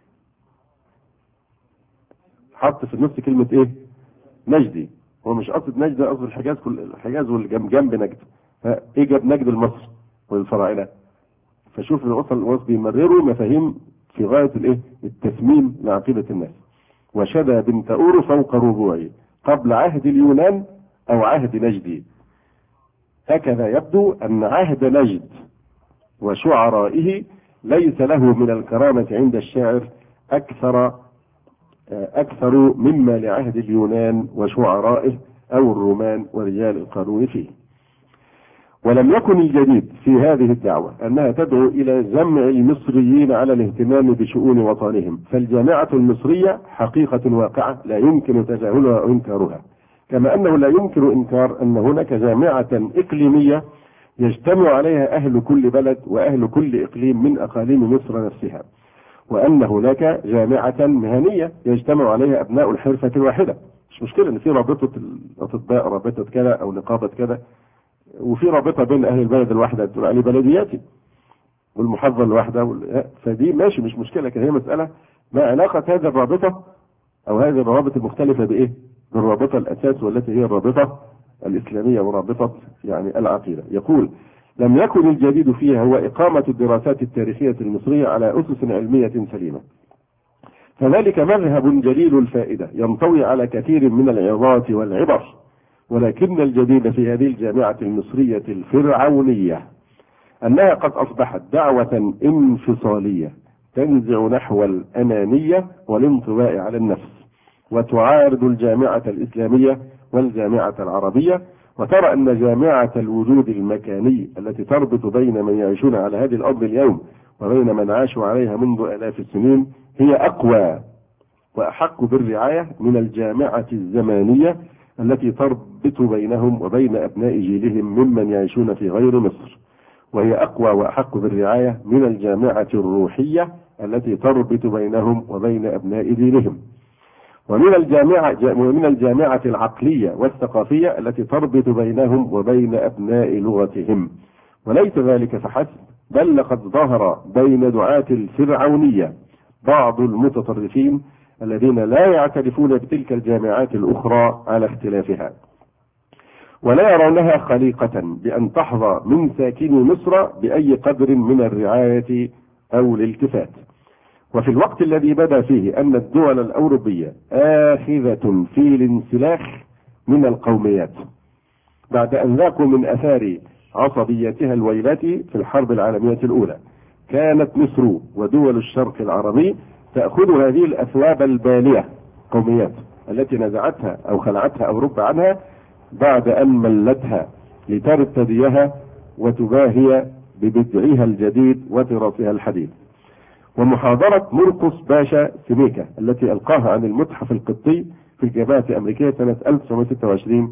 حط في النص كلمة إيه؟ نجدي. هو مش قصد نجد، قصد الحجاز، كل الحجاز واللي جنب جنب نجد. فإيه جاب نجد لمصر والفراعنة؟ فشوف الوصل الوصل بيمرروا مفاهيم في غاية الإيه؟ التسميم لعقيدة الناس. وشدى بنت أورو فوق ربوعي قبل عهد اليونان أو عهد نجدي. هكذا يبدو أن عهد نجد وشعرائه ليس له من الكرامة عند الشاعر أكثر أكثر مما لعهد اليونان وشعرائه أو الرومان ورجال القانون فيه. ولم يكن الجديد في هذه الدعوة أنها تدعو إلى جمع المصريين على الاهتمام بشؤون وطنهم، فالجامعة المصرية حقيقة واقعة لا يمكن تجاهلها أو إنكارها، كما أنه لا يمكن إنكار أن هناك جامعة إقليمية يجتمع عليها أهل كل بلد وأهل كل إقليم من أقاليم مصر نفسها، وأن هناك جامعة مهنية يجتمع عليها أبناء الحرفة الواحدة. مش مشكلة أن في رابطة الأطباء، رابطة كذا أو نقابة كذا، وفي رابطة بين أهل البلد الواحدة تقول عليه بلدياتي والمحافظة الواحدة وال... فدي ماشي مش مشكلة، لكن هي مسألة ما علاقة هذه الرابطة أو هذه الروابط المختلفة بإيه؟ بالرابطة الأساس والتي هي الرابطة الإسلامية ورابطة يعني العقيدة. يقول: لم يكن الجديد فيها هو إقامة الدراسات التاريخية المصرية على أسس علمية سليمة، فذلك مذهب جليل الفائدة ينطوي على كثير من العظات والعبر، ولكن الجديد في هذه الجامعة المصرية الفرعونية أنها قد أصبحت دعوة انفصالية تنزع نحو الأنانية والانطواء على النفس، وتعارض الجامعة الإسلامية والجامعة العربية، وترى أن جامعة الوجود المكاني التي تربط بين من يعيشون على هذه الأرض اليوم وبين من عاشوا عليها منذ آلاف السنين هي أقوى وأحق بالرعاية من الجامعة الزمانية التي تربط بينهم وبين أبناء جيلهم ممن يعيشون في غير مصر، وهي أقوى وأحق بالرعاية من الجامعة الروحية التي تربط بينهم وبين أبناء دينهم، ومن الجامعة ومن الجامعة العقلية والثقافية التي تربط بينهم وبين أبناء لغتهم. وليس ذلك فحسب، بل لقد ظهر بين دعاة الفرعونية بعض المتطرفين الذين لا يعترفون بتلك الجامعات الأخرى على اختلافها، ولا يرونها خليقة بأن تحظى من ساكني مصر بأي قدر من الرعاية أو الالتفات. وفي الوقت الذي بدا فيه أن الدول الأوروبية آخذة في الانسلاخ من القوميات بعد أن ذاقوا من أثار عصبيتها الويلة في الحرب العالمية الأولى، كانت مصر ودول الشرق العربي تأخذ هذه الأثواب البالية قوميات التي نزعتها أو خلعتها أوروبا عنها بعد أن ملتها لترتديها وتباهي ببدعها الجديد وتراثها الحديث. ومحاضرة مرقس باشا سميكة التي ألقاها عن المتحف القبطي في الجامعة الأمريكية سنة ألف وتسعمائة وستة وعشرين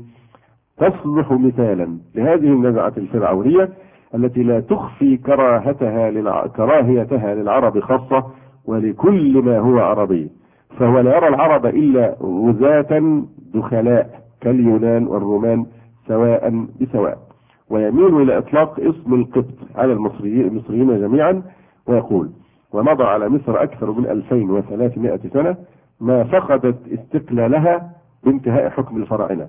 تصلح مثالا لهذه النزعة الفرعونية التي لا تخفي كراهتها للع... كراهيتها للعرب خاصة ولكل ما هو عربي، فهو لا يرى العرب إلا غزاة دخلاء كاليونان والرومان سواء بسواء، ويميل إلى إطلاق اسم القبط على المصريين المصريين جميعا، ويقول: ومضى على مصر أكثر من ألفين وثلاثمائة سنة ما فقدت استقلالها بانتهاء حكم الفراعنة،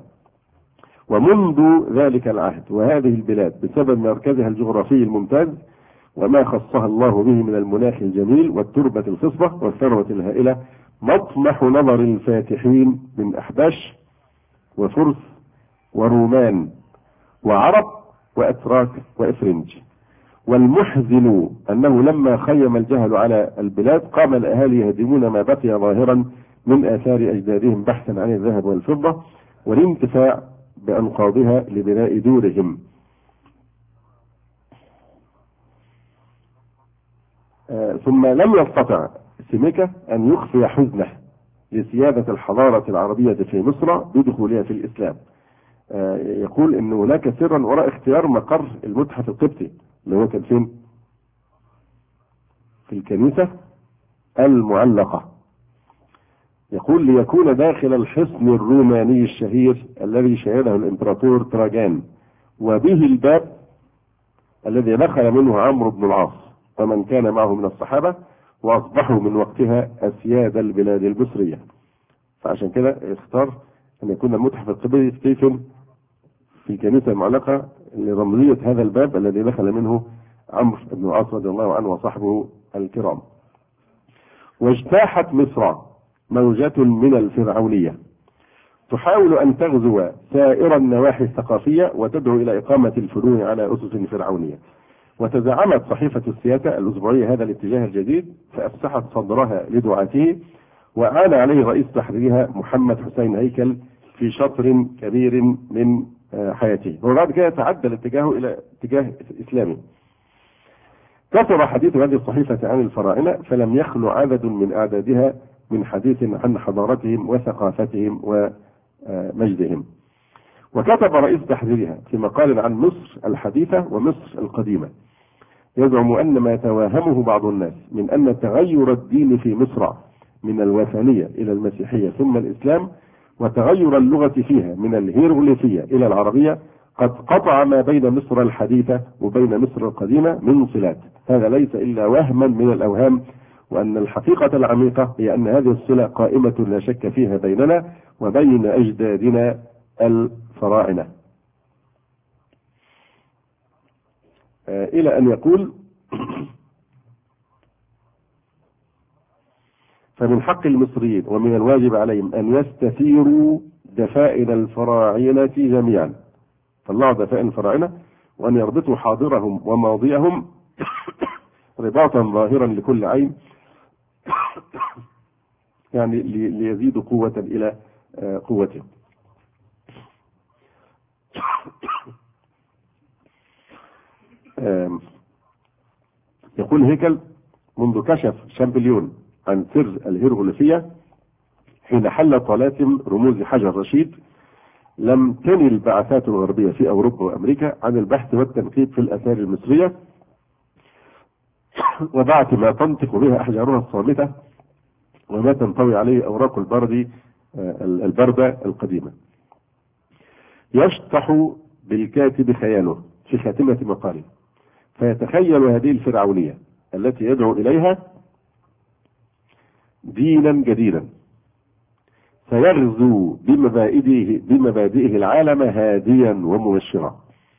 ومنذ ذلك العهد وهذه البلاد بسبب مركزها الجغرافي الممتاز وما خصها الله به من المناخ الجميل والتربة الخصبة والثروة الهائلة مطمح نظر الفاتحين من أحباش وفرس ورومان وعرب وأتراك وإفرنج. والمحزن أنه لما خيم الجهل على البلاد قام الأهالي يهدمون ما بقي ظاهرا من آثار أجدادهم بحثا عن الذهب والفضة والانتفاع بأنقاضها لبناء دورهم. آه ثم لم يستطع سميكة أن يخفي حزنه لسيادة الحضارة العربية في مصر بدخولها في الإسلام. آه يقول إن هناك سرا وراء اختيار مقر المتحف القبطي اللي هو كان فين؟ في الكنيسة المعلقة. يقول: ليكون داخل الحصن الروماني الشهير الذي شهده الإمبراطور تراجان، وبه الباب الذي دخل منه عمرو بن العاص ومن كان معه من الصحابة، وأصبحوا من وقتها أسياد البلاد المصرية. فعشان كده اختار أن يكون المتحف القبطي ستيفن في الكنيسة المعلقة لرمزية هذا الباب الذي دخل منه عمرو بن العاص رضي الله عنه وصحبه الكرام. واجتاحت مصر موجة من الفرعونية تحاول أن تغزو سائر النواحي الثقافية وتدعو إلى إقامة الفنون على أسس فرعونية. وتزعمت صحيفة السياسة الأسبوعية هذا الاتجاه الجديد فأفسحت صدرها لدعاته، وعان عليه رئيس تحريرها محمد حسين هيكل في شطر كبير من حياته. وبعد كده تعدل اتجاهه إلى اتجاه إسلامي. كثر حديث هذه الصحيفة عن الفراعنة، فلم يخلو عدد من أعدادها من حديث عن حضارتهم وثقافتهم ومجدهم. وكتب رئيس تحريرها في مقال عن مصر الحديثة ومصر القديمة، يزعم أن ما توهمه بعض الناس من أن تغير الدين في مصر من الوثنية إلى المسيحية ثم الإسلام، وتغير اللغة فيها من الهيروغليفية إلى العربية، قد قطع ما بين مصر الحديثة وبين مصر القديمة من صلات. هذا ليس إلا وهما من الأوهام، وأن الحقيقة العميقة هي أن هذه الصلة قائمة لا شك فيها بيننا وبين أجدادنا الفراعنة. آه إلى أن يقول: فمن حق المصريين ومن الواجب عليهم أن يستثيروا دفائن الفراعنة جميعا، طلعوا دفائن الفراعنة، وأن يربطوا حاضرهم وماضيهم رباطا ظاهرا لكل عين، يعني ليزيدوا قوة إلى قوتهم. يقول هيكل: منذ كشف شامبليون عن سر الهيروغليفية حين حل طلاسم رموز حجر رشيد، لم تنل البعثات الغربية في أوروبا وأمريكا عن البحث والتنقيب في الآثار المصرية وبعث ما تنطق بها أحجارها الصامتة وما تنطوي عليه أوراق البرد البردة القديمة. يشطح بالكاتب خياله في خاتمة مقاله، فيتخيل هذه الفرعونية التي يدعو إليها دينا جديدا سيغزو بمبادئه بمبادئه العالم هاديا ومبشرا.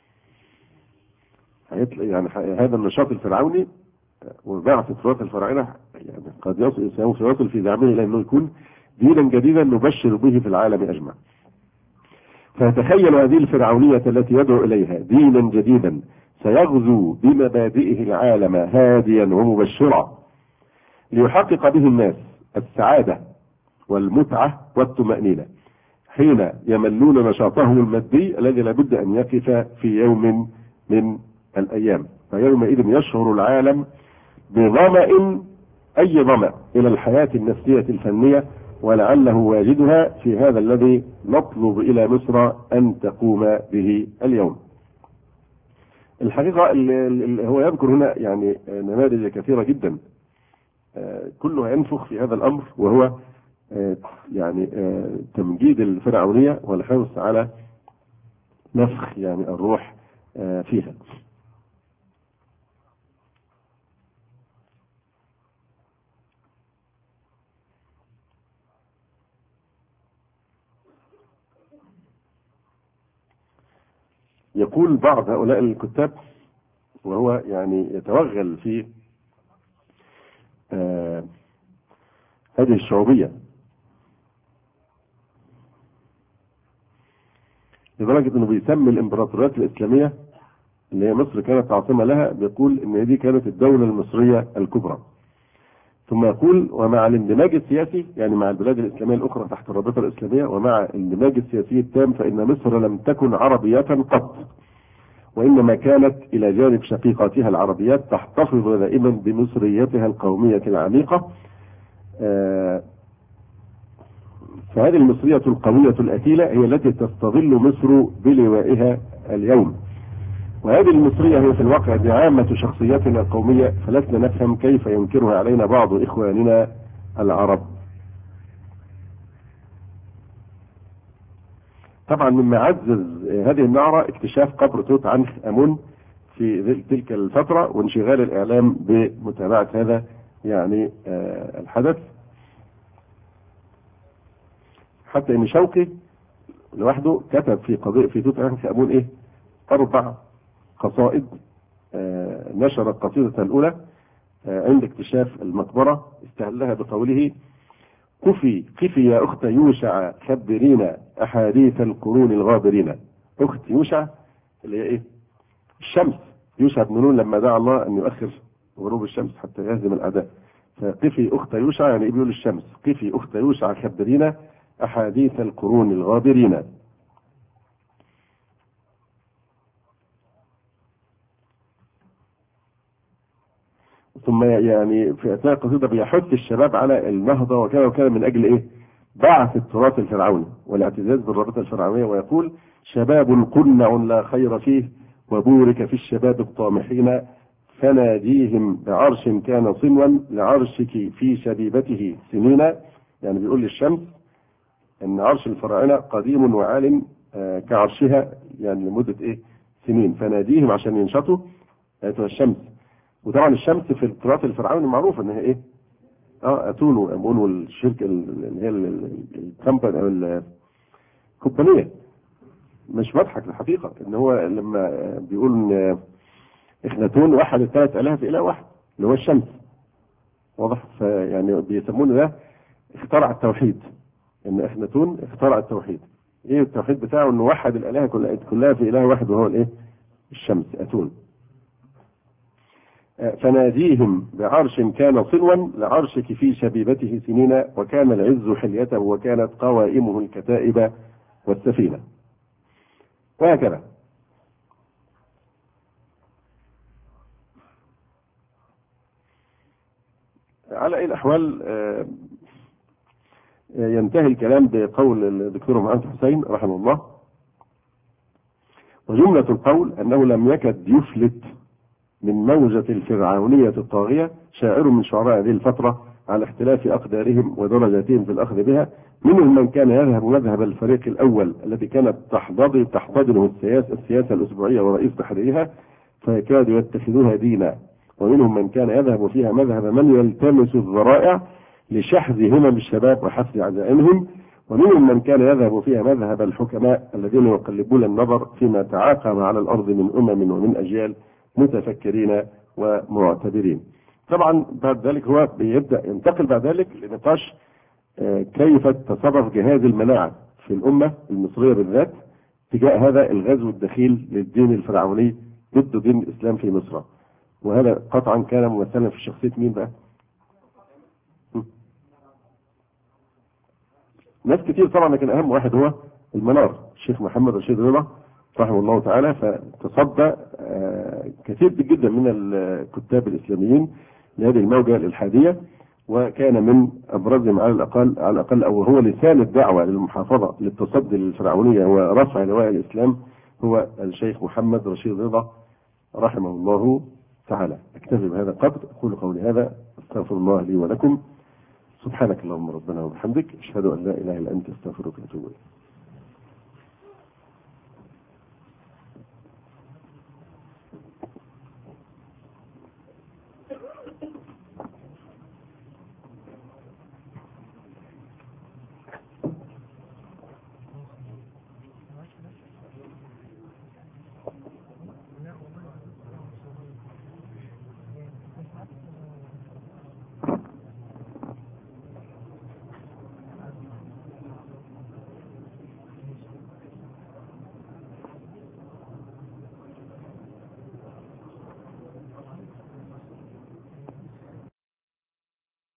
يعني هذا النشاط الفرعوني وبعث تراث الفراعنة يعني قد يصل يصل في زعمه إلى أنه يكون دينا جديدا نبشر به في العالم أجمع. فيتخيل هذه الفرعونية التي يدعو إليها دينا جديدا سيغزو بمبادئه العالم هاديا ومبشرا، ليحقق به الناس السعادة والمتعة والطمأنينة حين يملون نشاطهم المادي الذي لابد أن يقف في يوم من الأيام. فيومئذ يشعر العالم بظمأ، أي ظمأ، إلى الحياة النفسية الفنية، ولعله واجدها في هذا الذي نطلب إلى مصر أن تقوم به اليوم. الحقيقة اللي هو يذكر هنا يعني نماذج كثيرة جدا كلها ينفخ في هذا الأمر، وهو يعني تمجيد الفرعونية والحرص على نفخ يعني الروح فيها. يقول بعض هؤلاء الكتاب وهو يعني يتوغل في آه هذه الشعوبية لدرجة انه بيسمي الامبراطوريات الاسلامية اللي هي مصر كانت عاصمة لها، بيقول ان دي كانت الدولة المصرية الكبرى. ثم يقول: ومع الاندماج السياسي، يعني مع البلاد الاسلامية الاخرى تحت الرابطة الاسلامية، ومع الاندماج السياسي التام، فان مصر لم تكن عربية قط، وإنما كانت إلى جانب شقيقاتها العربيات تحتفظ دائما بمصريتها القومية العميقة. فهذه المصرية القوية الأثيلة هي التي تستظل مصر بلوائها اليوم، وهذه المصرية هي في الواقع دعامة شخصيتنا القومية، فلسنا نفهم كيف ينكرها علينا بعض إخواننا العرب. طبعا مما عزز هذه النعرة اكتشاف قبر توت عنخ آمون في تلك الفترة، وانشغال الإعلام بمتابعة هذا يعني آه الحدث، حتى ان شوقي لوحده كتب في قضية في توت عنخ آمون ايه اربع قصائد. آه نشر القصيدة الاولى آه عند اكتشاف المقبرة، استهلها بقوله: قفي قفي يا اخت يوشع خبرينا احاديث القرون الغابرين. اخت يوشع اللي هي ايه؟ الشمس. يوشع بن نون لما دعا الله ان يؤخر غروب الشمس حتى يهزم الاعداء، فقفي اخت يوشع يعني بيقول الشمس: قفي اخت يوشع خبرينا احاديث القرون الغابرين. ثم يعني في اثناء القصيده بيحث الشباب على النهضه وكذا وكذا من اجل ايه؟ بعث التراث الفرعوني والاعتزاز بالرابطه الفرعونيه، ويقول: شباب قنع لا خير فيه وبورك في الشباب الطامحين، فناديهم بعرش كان صنوا لعرشك في شبيبته سنين. يعني بيقول للشمس ان عرش الفراعنه قديم وعال كعرشها يعني لمده ايه؟ سنين، فناديهم عشان ينشطوا ايتها الشمس. وطبعا الشمس في التراث الفرعوني معروف انها ايه؟ اه اتون وامون والشركه اللي هي الكمباني او الكومبانيه. مش بضحك الحقيقه ان هو لما بيقول ان اخناتون وحد الثلاث اله في اله واحد اللي هو الشمس. واضح؟ فيعني بيسمونه ده اخترع التوحيد، ان اخناتون اخترع التوحيد. ايه التوحيد بتاعه؟ انه وحد الالهه كلها في اله واحد وهو الايه؟ الشمس اتون. فناديهم بعرش كان صنوا لعرشك في شبيبته سنين، وكان العز حليته وكانت قوائمه الكتائب والسفينه. وهكذا. على اي الاحوال ينتهي الكلام بقول الدكتور محمد حسين رحمه الله: وجملة القول أنه لم يكد يفلت من موجة الفرعونية الطاغية شاعر من شعراء هذه الفترة على اختلاف أقدارهم ودرجاتهم في الأخذ بها، منهم من كان يذهب مذهب الفريق الأول الذي كانت تحتضن تحتضنه السياسة, السياسة الأسبوعية ورئيس تحريرها فيكادوا يتخذوها دينا، ومنهم من كان يذهب فيها مذهب من يلتمس الذرائع لشحذ همم الشباب وحث عزائمهم، ومنهم من كان يذهب فيها مذهب الحكماء الذين يقلبون النظر فيما تعاقب على الأرض من أمم ومن أجيال متفكرين ومعتبرين. طبعا بعد ذلك هو بيبدأ ينتقل بعد ذلك لنقاش كيف تصرف جهاز المناعة في الأمة المصرية بالذات تجاه هذا الغزو الدخيل للدين الفرعوني ضد دين الإسلام في مصر. وهذا قطعا كان ممثلا في شخصية مين بقى؟ ناس كتير طبعا، لكن أهم واحد هو المنار الشيخ محمد رشيد رضا رحمه الله تعالى. فتصدى كثير جدا من الكتاب الإسلاميين لهذه الموجة الإلحادية، وكان من أبرزهم على الأقل على الأقل أو هو لسان الدعوة للمحافظة للتصدي للفرعونية ورفع لواء الإسلام هو الشيخ محمد رشيد رضا رحمه الله تعالى. أكتفي بهذا القدر، أقول قولي هذا، أستغفر الله لي ولكم. سبحانك اللهم ربنا وبحمدك، أشهد أن لا إله إلا أنت، أستغفرك وأتوب إليك.